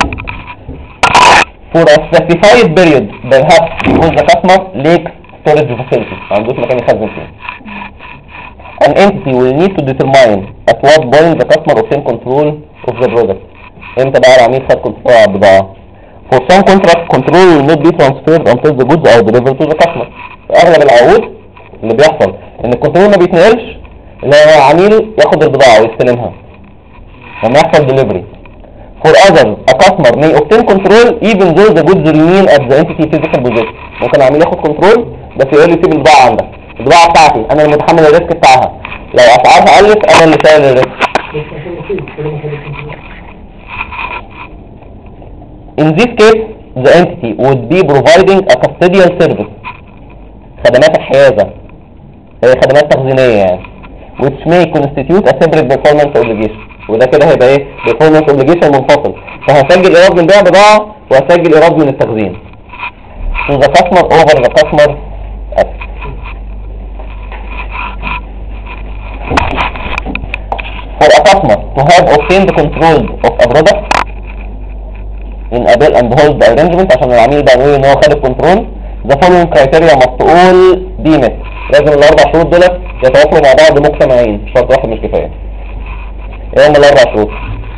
for a specified period perhaps because the customer lacks storage facility. ما عندوش مكان يخزن فيه. An entity will need to determine at what point the customer obtain control of the product. امتى بقى العميل خد كنترول على البضاعة. For some contract control will not be transferred until the goods are delivered to the customer. في اغلب العقود اللي بيحصل ان الكنترول ما بيتنقلش اللي هو العميل ياخد البضاعة ويستلمها لما يحصل delivery. For others, a customer may obtain control even though the goods remain at the entity physical possession. ممكن العميل ياخد كنترول بس يقول لي سيب البضاعة عندك، البضاعة بتاعتي انا اللي متحمل الريسك بتاعها، لو اسعارها قلت انا اللي شايل الريسك. In this case, the entity would be providing a custodial service. خدمات الحيازة هي خدمات تخزينية يعني which may constitute a separate performance obligation. وده كده هيبقى ايه؟ performance obligation منفصل. فهسجل ايراد من بيع بضاعة وهسجل ايراد من التخزين. To the customer over the customer asset. For a customer to have obtained control of a product in a bill and hold arrangement عشان العميل ده نقول ان هو خد الكنترول the following criteria must all be met. لازم الاربع شروط دول يتوافقوا مع بعض مجتمعين، شرط واحد مش كفايه. ايه هم الاربع شروط؟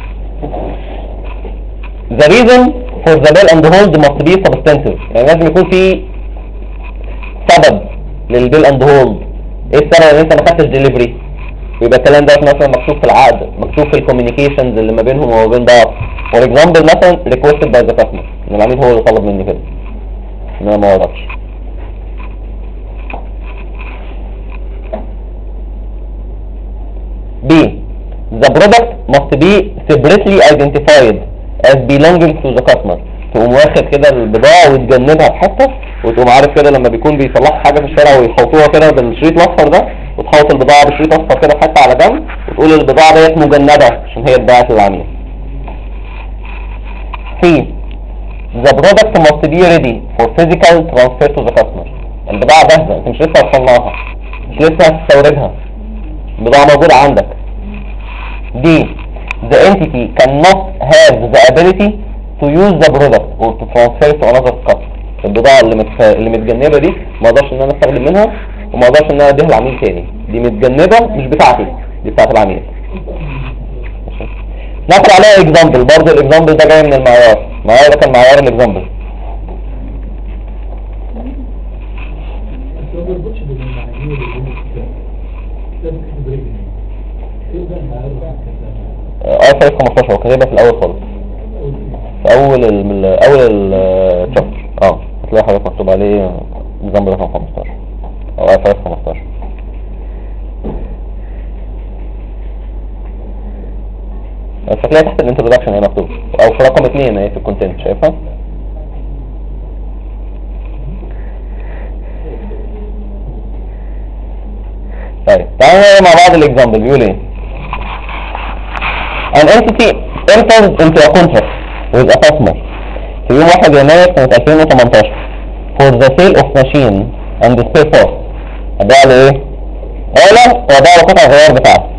The reason for the bill and hold must be substantive. يعني لازم يكون في سبب للبيل اند هولد. ايه السبب ان انت ما خدتش ديليفري؟ يبقى الكلام ده مثلا مكتوب في العقد، مكتوب في الكوميونيكيشنز اللي ما بينهم وما بين بعض. فور اكزامبل مثلا requested by the customer ان العميل هو اللي طلب مني كده ان انا ما وردش. B. The product must be separately identified as belonging to the customer. تقوم واخد كده البضاعة وتجنبها في حتة وتقوم عارف كده لما بيكون بيصلحوا حاجة في الشارع ويحوطوها كده بالشريط الأصفر ده وتحوط البضاعة بالشريط الأصفر كده في حتة على جنب وتقول البضاعة ديت مجندة عشان هي اتباعت للعميل. C. The product must be ready for physical transfer to the customer. البضاعة جاهزة، انت مش لسه هتصنعها، مش لسه هتستوردها، البضاعة موجودة عندك. D. The entity cannot have the ability to use the product or to transfer to another customer. البضاعة اللي متجنبة دي ما اقدرش ان انا استخدم منها وما اقدرش ان انا اديها لعميل تاني. دي متجنبة مش بتاعتي، دي بتاعت العميل. ناخد عليها اكزامبل، برضه الاكزامبل ده جاي من المعيار. المعيار ده كان معيار الاكزامبل. سايز 15 وكاتبها في الاول خالص في اول الشابتر. هتلاقي حضرتك مكتوب عليه اكزامبل رقم 15 او IFRS 15. بس هتلاقي تحت الانترودكشن هي مكتوب، او في رقم 2 هي في الكونتنت، شايفها؟ طيب تعالوا نقرا مع بعض الاكزامبل. بيقول ايه؟ An entity enters into a contract with a customer في يوم 1 يناير سنة 2018 for the sale of machine and spare parts. هبيع له ايه؟ آلة وهبيع له قطع الغيار بتاعته.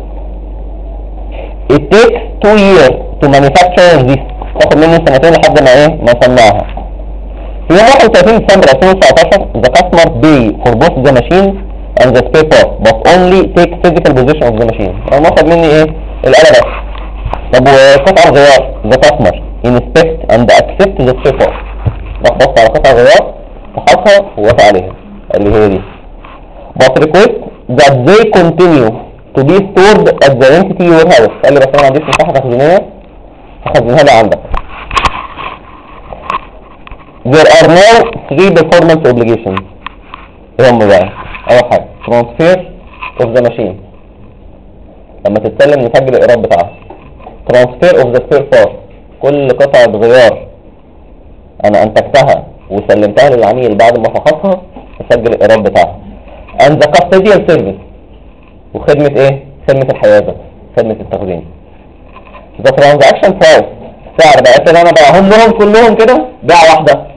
It takes 2 years to manufacture this. تاخد منه سنتين لحد ما ايه؟ ما يصنعها. في يوم 31 ديسمبر 2019 the customer pay for both the machine and the spare part but only take physical possession of the machine. يعني واخد مني ايه؟ الآلة بس. طب وقطع الغيار the customer inspect and accept the spare part. راح بص على قطع الغيار فحصها ووافق عليها اللي هي دي. but request that they continue to be stored at the entity warehouse. قال لي بس انا ما عنديش مساحة تخزينية فخزنها لي عندك. there are now 3 performance obligations. هم بقى اول حاجة transfer of the machine، لما تتسلم نسجل الايراد بتاعها. transfer of the spare part، كل قطعة غيار انا انتجتها وسلمتها للعميل بعد ما فحصها اسجل الايراد بتاعها. and the custodial service، وخدمة ايه؟ خدمة الحيازة، خدمة التخزين. the transaction price، سعر بقى كده انا بقاهم لهم كلهم كده بيعة واحدة.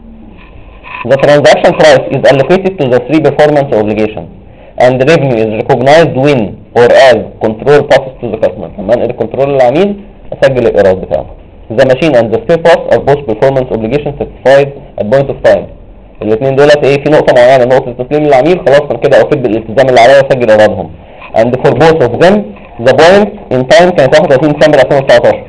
the transaction price is allocated to the 3 performance obligations and revenue is recognized when or as control passes to the customer. لما انقل الكنترول للعميل اسجل الايراد بتاعه. the machine and the spare parts are both performance obligations certified at point of time. الاثنين دولت ايه؟ في نقطة معينة، نقطة التسليم للعميل، خلاص انا كده اوفيت بالالتزام اللي عليا واسجل ايرادهم. and for both of them the point in time كانت 31 ديسمبر 2019.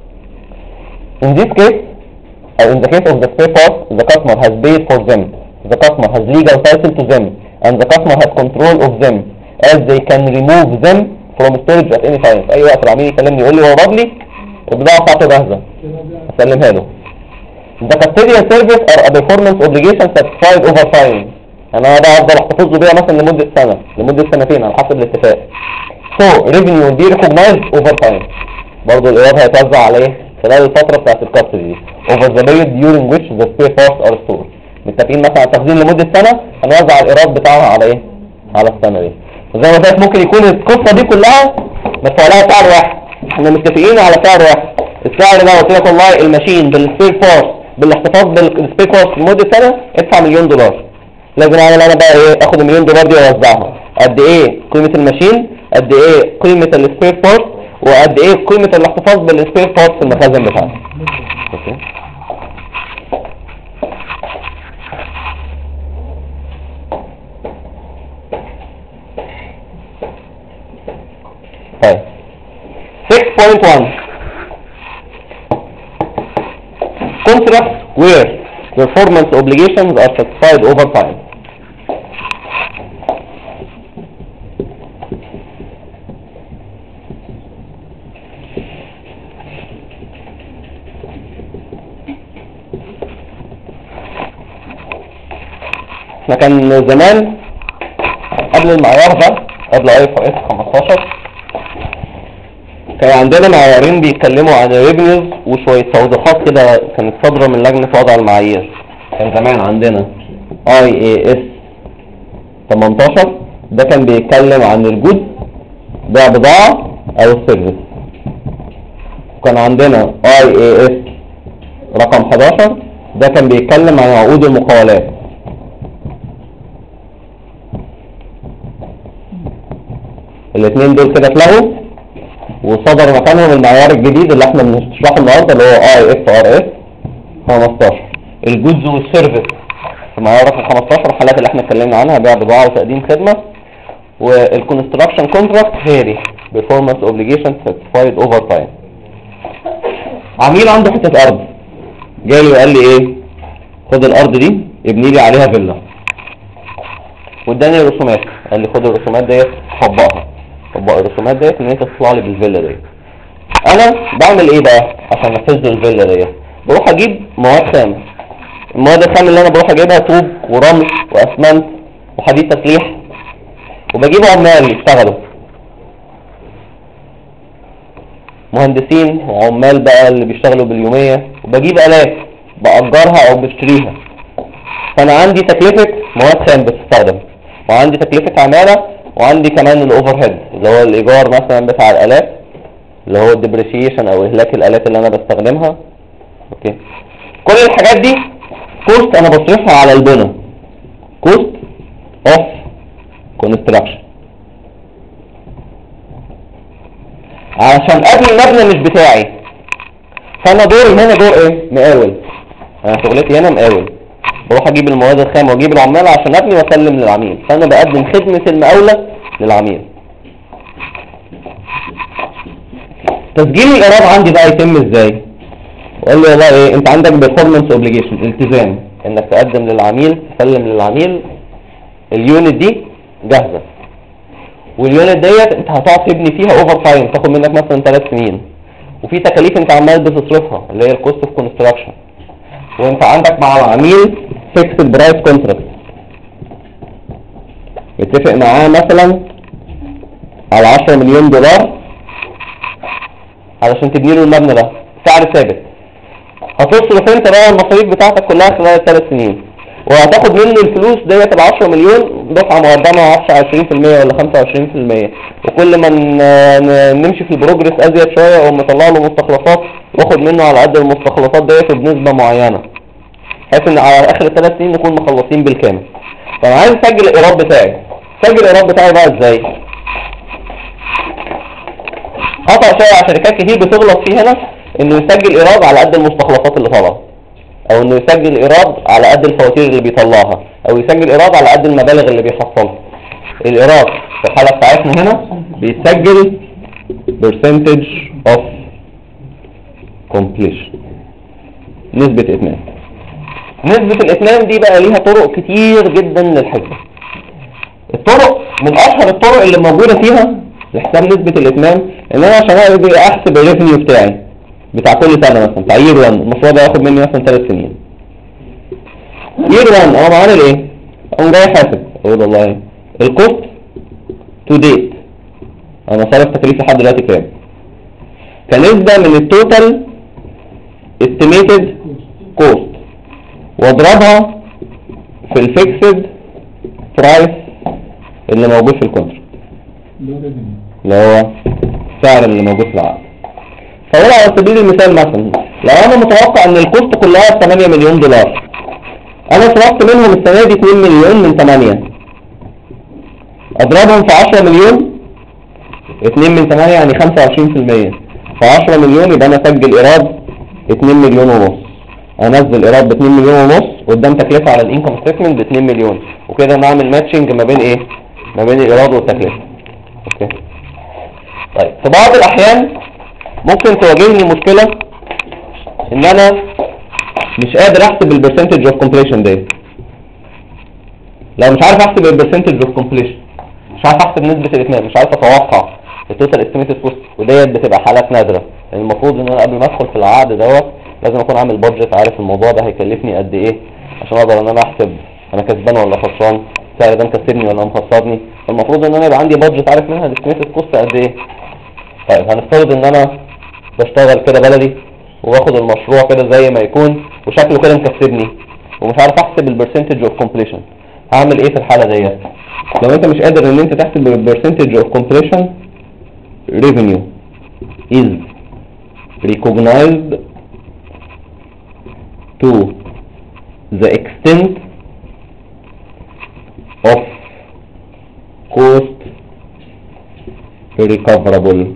in this case or in the case of the spare parts the customer has paid for them, the customer has legal title to them and the customer has control of them as they can remove them from storage at any time. في اي وقت العميل يكلمني يقول لي ورد لي البضاعة بتاعته جاهزة اسلمها له. the custodial service are a performance obligation satisfied over time. انا بقى افضل احتفظ بيها مثلا لمدة سنة لمدة سنتين على حسب الاتفاق. so revenue will be recognized over time. برضه الايراد هيتوزع على ايه؟ خلال الفترة بتاعت الكاستودي دي over the period during which the spare parts are stored. متفقين مثلا على التخزين لمدة سنة هنوزع الايراد بتاعها على ايه؟ على السنة دي. وزي ما قلت ممكن يكون القصة دي كلها مدفوع لها سعر واحد، احنا متفقين على سعر واحد. السعر ده قلت لك والله الماشين بالسبير بارت بالاحتفاظ بالسبير بارت لمدة سنة ادفع $1,000,000. لازم اعمل انا بقى ايه؟ اخد $1,000,000 دي واوزعها. قد ايه قيمة الماشين؟ قد ايه قيمة السبير بارت؟ وقد ايه قيمة الاحتفاظ بالسبير بارت في المخازن بتاعتي؟ اوكي. طيب 6.1 contracts where performance obligations are satisfied over time. احنا كان زمان قبل المعيار ده قبل IFRS 15 كان عندنا معيارين بيتكلموا عن الريفينيوز وشوية توضيحات كده كانت صادرة من لجنة وضع المعايير. كان زمان عندنا IAS 18 ده كان بيتكلم عن الجود بيع بضاعة او السيرفيس، وكان عندنا IAS رقم 11 ده كان بيتكلم عن عقود المقاولات. الاثنين دول كده اتلغوا وصدر مكانهم المعيار الجديد اللي احنا بنشرحه النهارده اللي هو IFRS 15 الجودز والسيرفيس. في معيار رقم 15 الحالات اللي احنا اتكلمنا عنها بيع بضاعه وتقديم خدمه، والكونستراكشن كونتراكت هيري بيرفورمانس اوبليجيشن ساتيسفايد اوفر تايم. عميل عنده حته ارض جاي لي وقال لي ايه؟ خد الارض دي ابني لي عليها فيلا، واداني الرسومات قال لي خد الرسومات ديت طبقها، طبق الرسومات ديت ان انت تطلع لي بالفيلا ديت. انا بعمل ايه بقى عشان انفذ له الفيلا ديت؟ بروح اجيب مواد خام. المواد الخام اللي انا بروح اجيبها طوب ورمل واسمنت وحديد تسليح، وبجيب عمال يشتغلوا، مهندسين وعمال بقى اللي بيشتغلوا باليومية، وبجيب آلات بأجرها او بشتريها. فانا عندي تكلفة مواد خام بتستخدم، وعندي تكلفة عمالة، وعندي كمان الاوفر هيد اللي هو الايجار مثلا بتاع الآلات اللي هو الديبريشيشن او اهلاك الآلات اللي انا بستخدمها. اوكي، كل الحاجات دي كوست انا بصرفها على البنى، كوست اوف كونستراكشن، علشان ابني المبنى مش بتاعي. فانا دوري هنا دور ايه؟ مقاول. انا شغلتي هنا مقاول، بروح اجيب المواد الخام واجيب العمال عشان ابني واسلم للعميل، فانا بقدم خدمة المقاولة للعميل. تسجيل الايراد عندي بقى يتم ازاي؟ وقال لي والله ايه، انت عندك performance obligation، التزام انك تقدم للعميل، تسلم للعميل اليونت دي جاهزة، واليونت ديت انت هتقعد تبني فيها اوفر تايم، تاخد منك مثلا 3 سنين، وفي تكاليف انت عمال بتصرفها اللي هي الكوست اوف كونستراكشن، وانت عندك مع العميل فيكسد برايس كونتراكت، يتفق معاه مثلا على 10 مليون دولار علشان تبني له المبنى ده، سعر ثابت. هتصرف انت بقى المصاريف بتاعتك كلها خلال 3 سنين، وهتاخد منه الفلوس ديت ال 10 مليون دفعه مقدمه، معرفش 20% ولا 25%، وكل ما نمشي في البروجرس ازيد شويه اقوم مطلع له مستخلصات واخد منه على قد المستخلصات ديت وبنسبه معينه، بحيث ان على اخر ال3 سنين نكون مخلصين بالكامل. فانا عايز اسجل الايراد بتاعي. اسجل الايراد بتاعي بقى ازاي؟ خطأ شائع شركات كتير بتغلط فيه هنا، انه يسجل ايراد على قد المستخلصات اللي طالعه، او انه يسجل ايراد على قد الفواتير اللي بيطلعها، او يسجل ايراد على قد المبالغ اللي بيحصلها. الايراد في الحالة بتاعتنا هنا بيتسجل percentage of completion، نسبة اتمام. نسبة الاتمام دي بقى ليها طرق كتير جدا للحسبة. الطرق من اشهر الطرق اللي موجودة فيها لحساب نسبة الاتمام ان انا عشان احسب الريفينيو بتاعي بتاع كل سنة، مثلا بتاع يير 1 المشروع ده ياخد مني مثلا 3 سنين. يير 1 انا عامل ايه؟ اقوم جاي حاسب اقول والله الكوست تو ديت انا صارف تكاليف لحد دلوقتي كام؟ كنسبة من التوتال استيميتد كوست، واضربها في الفيكسد برايس اللي موجود في الكونتراكت اللي هو السعر اللي موجود في العقد. فاقول على سبيل المثال مثلا لو انا متوقع ان الكوست كلها 8 مليون دولار، انا صرفت منهم السنه دي 2 مليون من 8، اضربهم في 10 مليون، 2 من 8 يعني 25%، ف 10 مليون يبقى انا اسجل ايراد 2 مليون ونص، انزل ايراد ب 2 مليون ونص قدام تكلفه على الانكم ستيتمنت ب 2 مليون، وكده نعمل ماتشنج ما بين ايه؟ ما بين الايراد والتكلفه. اوكي. طيب في بعض الاحيان ممكن تواجهني مشكله ان انا مش قادر احسب البرسنتج اوف كومبليشن دي. لو مش عارف احسب البرسنتج اوف كومبليشن، مش عارف احسب نسبه الاتمام، مش عارف اتوقع التوتال استيميتد كوست، وديت بتبقى حالات نادره، لان المفروض ان انا قبل ما ادخل في العقد دوت لازم اكون عامل بادجت، عارف الموضوع ده هيكلفني قد ايه عشان اقدر ان انا احسب انا كسبان ولا خسران، السعر ده مكسبني ولا مخسرني. المفروض ان انا يبقى عندي بادجت عارف منها الاستيميتد كوست قد ايه. طيب هنفترض ان انا بشتغل كده بلدي وباخد المشروع كده زي ما يكون وشكله كده مكسبني ومش عارف احسب البرسنتج اوف كومبليشن، هعمل ايه في الحاله ديت؟ لو انت مش قادر ان انت تحسب البرسنتج اوف كومبليشن، revenue is recognized to the extent of cost recoverable.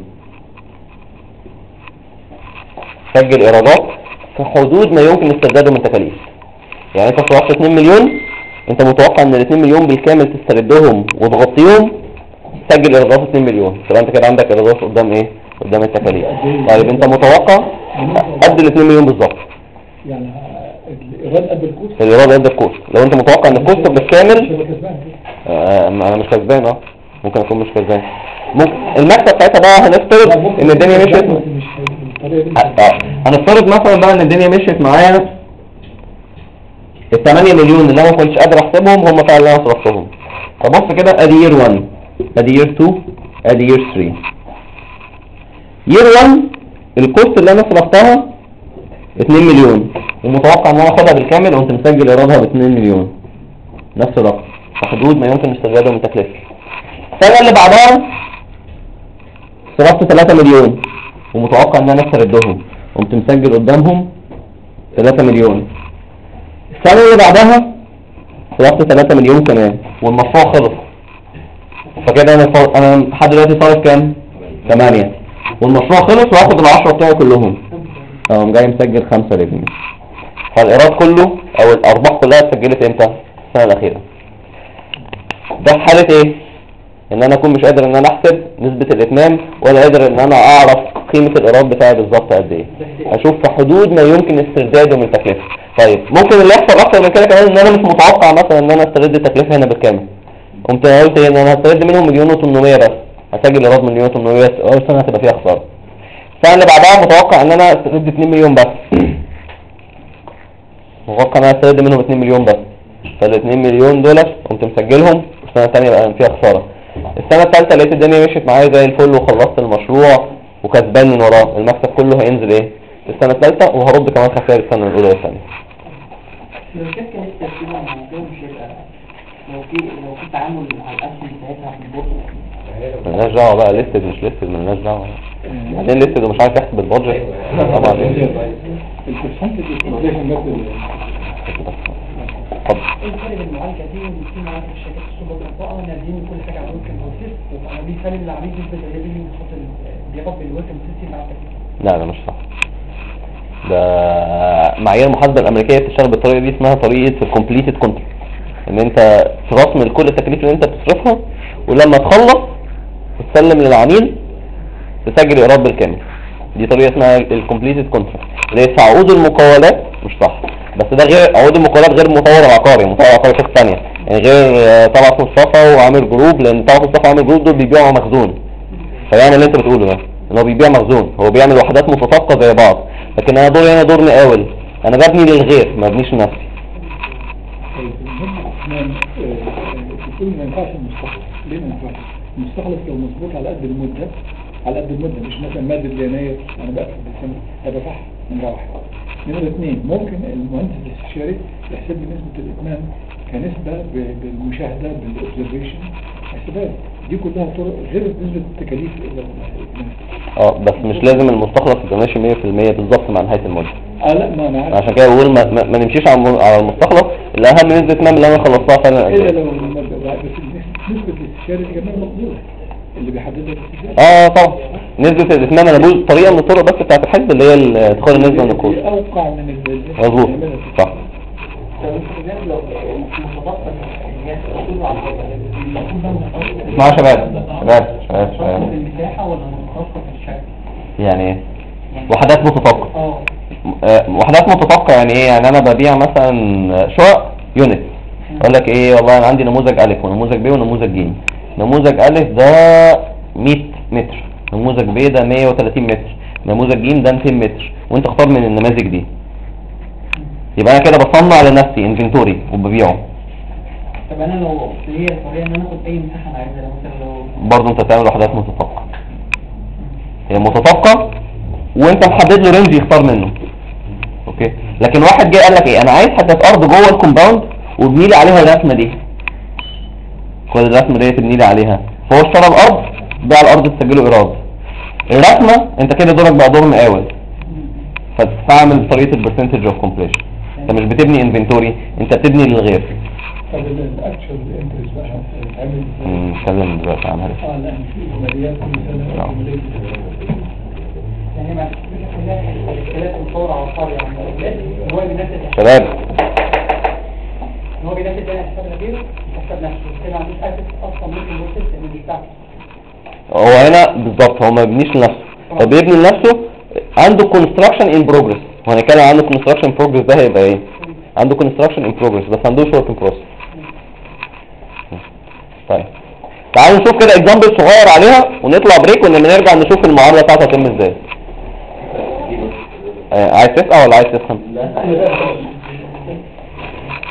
سجل ايرادات في حدود ما يمكن استرداده من تكاليف. يعني انت صرفت 2 مليون، انت متوقع ان ال 2 مليون بالكامل تستردهم وتغطيهم، سجل ايرادات 2 مليون، يبقى انت كده عندك ايرادات قدام ايه؟ قدام التكاليف. طيب انت متوقع قد ال 2 مليون بالظبط. يعني الايراد قد الكوست؟ الايراد قد الكوست. لو انت متوقع ان الكوست بالكامل انا مش كسبان، ممكن اكون مش كسبان. ممكن المكسب ساعتها بقى هنفترض ان الدنيا مشيت، هنفترض مثلا بقى ان الدنيا مشيت معايا ال 8 مليون اللي انا ما كنتش قادر احسبهم هم فعلا اللي انا صرفتهم. فبص كده ادي يير 1 ادي يير 2 ادي يير 3. يير 1 الكوست اللي انا صرفتها 2 مليون ومتوقع ان انا اخدها بالكامل، وانت مسجل ايرادها ب 2 مليون نفس الرقم في حدود ما يمكن استغلاله من تكلفه. السنه اللي بعدها صرفت 3 مليون ومتوقع ان انا استردهم، قمت مسجل قدامهم 3 مليون. السنه اللي بعدها صرفت 3 مليون كمان والمشروع خلص، فكده انا لحد دلوقتي صارف كام؟ 8 والمشروع خلص وهاخد ال10 بتوعي كلهم، فقوم جاي مسجل 5 ريفينيو. فالايراد كله او الارباح كلها اتسجلت امتى؟ السنه الاخيره. ده في حاله ايه؟ ان انا اكون مش قادر ان انا احسب نسبه الاتمام ولا قادر ان انا اعرف قيمه الايراد بتاعي بالظبط قد ايه، اشوف في حدود ما يمكن استرداده من التكلفه. طيب ممكن اللي يحصل اكتر من كده كمان ان انا مش متوقع مثلا ان انا استرد التكلفه هنا بالكامل، قمت قلت ان انا هسترد منهم 1,800,000 بس، هسجل ايراد 1,800,000 بس، اول سنه هتبقى فيها خساره. السنه اللي بعدها متوقع ان انا استرد 2 مليون بس، متوقع ان انا استرد منهم 2 مليون بس، فال 2 مليون دول قمت مسجلهم. السنه الثانيه بقى فيها خساره. السنه الثالثه لقيت الدنيا مشيت معايا زي الفل وخلصت المشروع وكسبان من وراه، المكسب كله هينزل ايه السنه الثالثه وهرد كمان خسائر السنه الاولى والثانيه. لو الشركة لسه فيها موضوع مش هيبقى لو في تعامل على الأسهم بتاعتها في البورصة. مالناش دعوه بقى ليستد مش ليستد، مالناش دعوه. بعدين ليستد ومش عارف يحسب البادجت طبعا. البرسنتج الكومبليشن بس ايه الفرق بين المعالجة دي وان في معالجة الشركات السوبر منطقة نازلين كل حاجة عملوا كالبروسيس وكانوا بيسلم العميل نسبة زي دي بيحط بياخد بالويلكم سيستم مع لا مش صح. ده معايير المحاسبه الامريكيه بتشتغل بالطريقه دي، اسمها طريقه الكومبليتد كنترول، ان انت ترسم كل التكاليف اللي انت بتصرفها ولما تخلص تسلم للعميل تسجل ايراد بالكامل. دي طريقه اسمها الكومبليتد كنترول. ليس عقود المقاولات مش صح، بس ده غير عقود المقاولات، غير المطور العقاري. المطور العقاري شخص ثانيه يعني، غير طلعت مصطفى وعامل جروب، لان طلعت مصطفى وعامل جروب دول بيبيعوا مخزون، فيعني اللي انت بتقوله ده ان هو بيبيع مخزون، هو بيعمل وحدات متطابقه زي بعض، لكن انا دوري هنا دور مقاول، انا ببني للغير ما ببنيش لنفسي. بتقول ما ينفعش المستخلص. ليه ما ينفعش؟ المستخلص لو مظبوط على قد المده، على قد المده، مش مثلا ماده يناير انا بقفل بالسنه، هيبقى صح نمره واحد. نمره اثنين، ممكن المهندس الاستشاري يحسب لي نسبه الاتمام كنسبه بالمشاهده بالاوبزرفيشن حسابات، دي كلها طرق غير نسبه التكاليف الاتمام. بس مش لازم المستخلص يبقى ماشي 100% بالظبط مع نهايه المده. لا ما انا عارف. عشان كده بقول ما نمشيش على المستخلص، الاهم نسبه الاتمام اللي انا خلصتها فعلا. الا لو بس نسبه الاستشاري الجميع مقبوله اللي بيحددها الاستشاري. طبعا نسبه الاتمام انا بقول طريقه من الطرق بس بتاعت الحسب اللي هي ادخال النسبه من الكود. اوقع من مظبوط صح. اسمعوا شباب المساحة ولا مخصصة في الشكل؟ يعني ايه وحدات متطابقه؟ وحدات متطابقه يعني ايه؟ يعني انا ببيع مثلا شقق يونت، اقول لك ايه والله انا عندي نموذج الف ونموذج ب ونموذج ج. نموذج الف ده 100 متر، نموذج ب ده 130 متر، نموذج ج ده 200 متر، وانت اختار من النماذج دي. يبقى انا كده بصنع لنفسي انفنتوري وببيعه. طب انا لو هي الطريقه ان انا اخد اي مساحه انا عايزها، مثلا لو برضه انت تعمل وحدات متطابقه، هي متطابقه وانت محدد له رينج يختار منه. اوكي، لكن واحد جاي قال لك ايه، انا عايز حته ارض جوه الكومباوند وابني لي عليها الرسمه دي، كل الرسمه دي تبني لي عليها، فهو اشترى الارض، باع الارض تسجله ايراد. الرسمه انت كده دورك بقى دور مقاول، فتستعمل طريقه البرسنتج اوف كومبليشن. انت مش بتبني انفنتوري، انت بتبني للغير. طب الاكشوال انترست بقى هتتعمل ازاي؟ نتكلم دلوقتي عنها. لا في عمليات كل سنه عمليات يعني ما كلها الاشكالات المصوره على الطار، يعني هو بيناسب شباب هو بيناسب ده حساب غيره حساب نفسه كده، ما عندوش اساس اصلا ممكن يوصل ان مش بتاعته. هو هنا بالظبط هو ما بيبنيش لنفسه، هو بيبني لنفسه، عنده كونستراكشن ان بروجرس. وهنتكلم عنه كونستراكشن ان بروجرس ده هيبقى ايه؟ عنده كونستراكشن ان بروجرس بس عندوش ورك ان بروسس. طيب تعالوا نشوف كده اكزامبل صغير عليها ونطلع بريك، ولما نرجع نشوف المعامله بتاعتها هتتم ازاي. عايز تسقع ولا عايز تسخن؟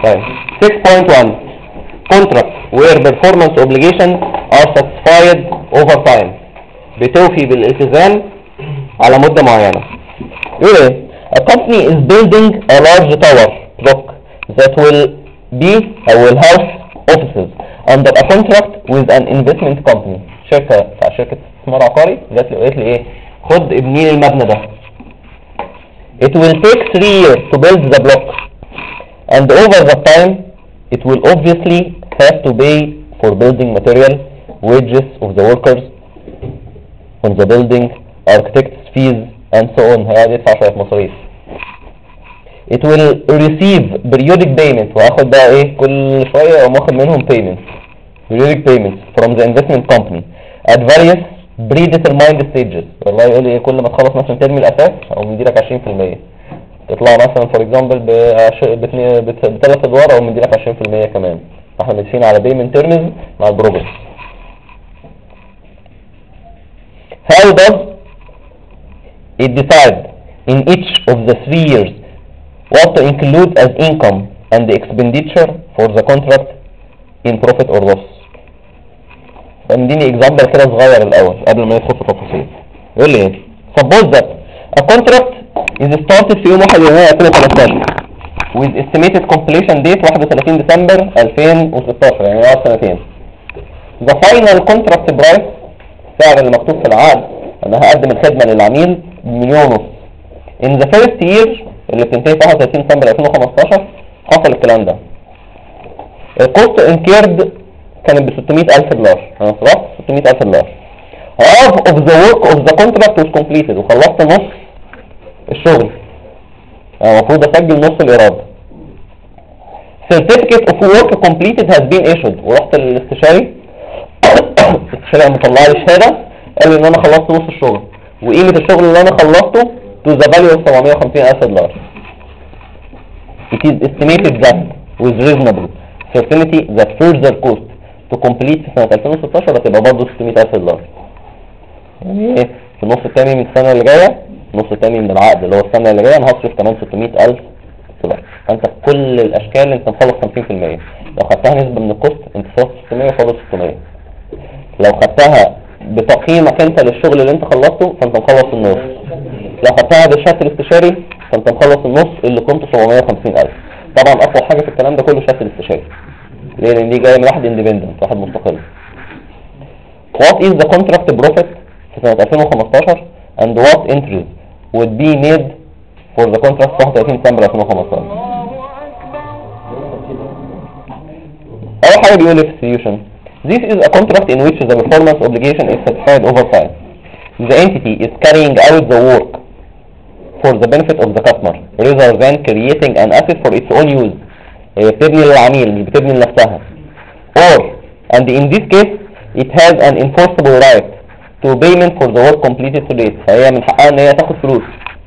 طيب 6.1 contract where performance obligation are satisfied over time. بتوفي بالالتزام على مدة معينة. يقول ايه؟ A company is building a large tower block that will be or will house offices under a contract with an investment company. شركة استثمار عقاري جات لي وقالت لي ايه؟ خد ابني لي المبنى ده. It will take 3 years to build the block and over the time it will obviously have to pay for building material, wages of the workers on the building, architects fees and so on. هيقعد يدفع شوية مصاريف. It will receive periodic payment. وهاخد بقى ايه كل شوية او ماخد منهم payments, periodic payments from the investment company at various predetermined stages. والله يقول لي ايه كل ما تخلص مثلا ترمي الاساس او مديلك 20%. تطلع مثلا for example بثلاث ادوار او مديلك 20% كمان. احنا ماشيين على payment terms مع البروجرس. How does it decide in each of the 3 years what to include as income and expenditure for the contract in profit or loss? فمديني example كده صغير الأول قبل ما يدخل في تفاصيل. يقول لي ايه؟ Suppose that a contract is started في يوم 1 يناير 2013 with estimated completion date 31 ديسمبر 2016 يعني بعد سنتين. The final contract price سعر اللي مكتوب في العقد انا هقدم الخدمة للعميل ب1.5 مليون. In the first year اللي بتنتهي في 31 ديسمبر 2015 حصل الكلام ده. الكوست انكيرد كانت ب$600,000 انا صرفت $600,000. half of the work of the contract was completed وخلصت نص الشغل. انا المفروض اسجل نص الايراد. certificate of work completed has been issued ورحت للاستشاري الاستشاري مطلع لي شهاده قال لي ان انا خلصت نص الشغل وقيمه الشغل اللي انا خلصته to the value of $750,000. It is estimated that with reasonable certainty that further cost to complete في سنة 2016 هتبقى برضه $600,000. يعني ايه؟ في النص الثاني من السنة اللي جاية النص الثاني من العقد اللي هو السنة اللي جاية انا هصرف كمان $600,000. فانت في كل الاشكال انت مخلص 50%. لو خدتها نسبة من الكوست انت صرفت 600 وفاضل 600. لو خدتها بتقييمك انت للشغل اللي انت خلصته فانت مخلص النص. لو خدتها بالشهادة الاستشاري فانت مخلص النص اللي كنت 750,000. طبعا اقوى حاجة في الكلام ده كله شهادة الاستشاري. ليه؟ لان دي جاية من واحد اندبندنت واحد مستقل. What is the contract profit في سنة 2015 and what entries would be made for the contract 31 ديسمبر 2015؟ أول حاجة بيقول execution. This is a contract in which the performance obligation is satisfied over time. The entity is carrying out the work for the benefit of the customer rather than creating an asset for its own use. هي بتبني للعميل مش بتبني لنفسها. Or and in this case it has an enforceable right to payment for the work completed to date. فهي من حقها ان هي تاخد فلوس.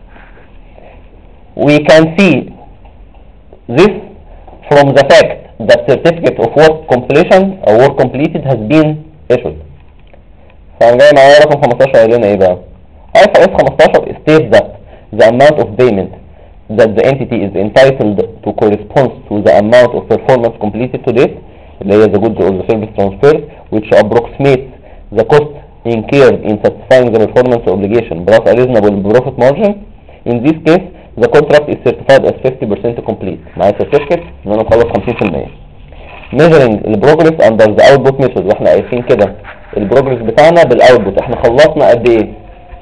We can see this from the fact that certificate of work completion or work completed has been issued. فأنا جاي معايا رقم 15 قال لنا ايه بقى؟ IFRS 15 states that the amount of payment that the entity is entitled to corresponds to the amount of performance completed to date اللي هي the goods or the service transferred which approximates the cost incurred in satisfying the performance obligation plus a reasonable profit margin. In this case the contract is certified as 50% complete. معايا certificate ان انا مخلص 50%. Measuring the progress under the output method واحنا عايزين كده البروجرس بتاعنا بالاوتبوت احنا خلصنا قد ايه.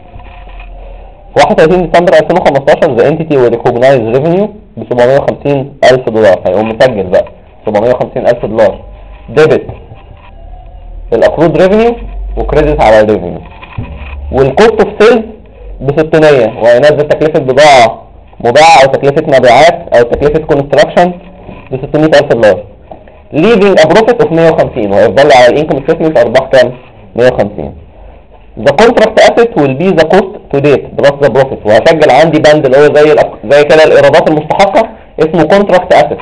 31 ديسمبر 2015 the entity will recognize revenue ب $750,000. هيقوم مسجل بقى $750,000 debit الاكرود revenue وكريدت على الريفينيو. والكوست اوف سيلز ب 600 وهينزل تكلفة بضاعة مباعة او تكلفة مبيعات او تكلفة كونستراكشن ب $600,000. leaving a profit of 150 وهيفضل على الانكم ستيتمنت ارباح كام؟ 150. The contract asset will be the cost to date plus the profit. وهسجل عندي بند اللي هو زي كده الايرادات المستحقة اسمه contract asset.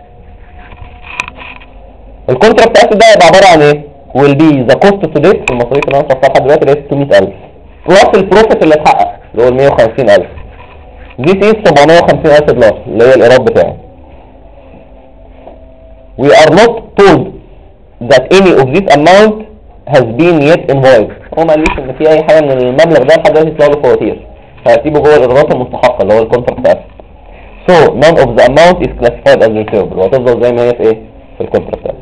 الكونتراكت asset ده هيبقى عبارة عن ايه؟ will be the cost to date المصاريف اللي انا صرفتها لحد دلوقتي اللي هي 600,000 plus البروفيت اللي اتحقق اللي هو ال 150,000. This is $750,000 اللي هي الايراد بتاعي. we are not told that any of this amount has been yet invoiced. هو ما قاليش ان في اي حاجه من المبلغ ده لحد دلوقتي يطلع له فواتير، فهسيبه جوه الايرادات المستحقه اللي هو الكونتراكت اسيت. So none of the amount is classified as receivable، وهتفضل زي ما هي في ايه؟ في الكونتراكت اسيت.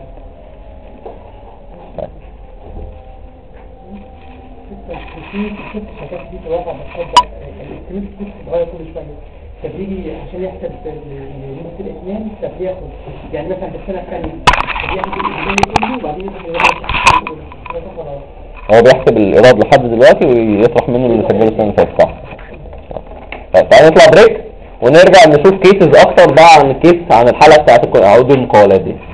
في شركات دي في الواقع بتطبق الاستيميت بتتغير كل شويه، فبيجي عشان يحسب نسبة الإتمام فبياخد يعني مثلا في السنة الثانية فبياخد الإتمام كله وبعدين ياخد هو بيحسب الإيراد لحد دلوقتي ويطرح منه اللي سجله السنة اللي فاتت. صح. طيب تعالى نطلع بريك ونرجع نشوف كيسز أكتر بقى عن الكيس عن الحالة بتاعت عقود المقاولات دي.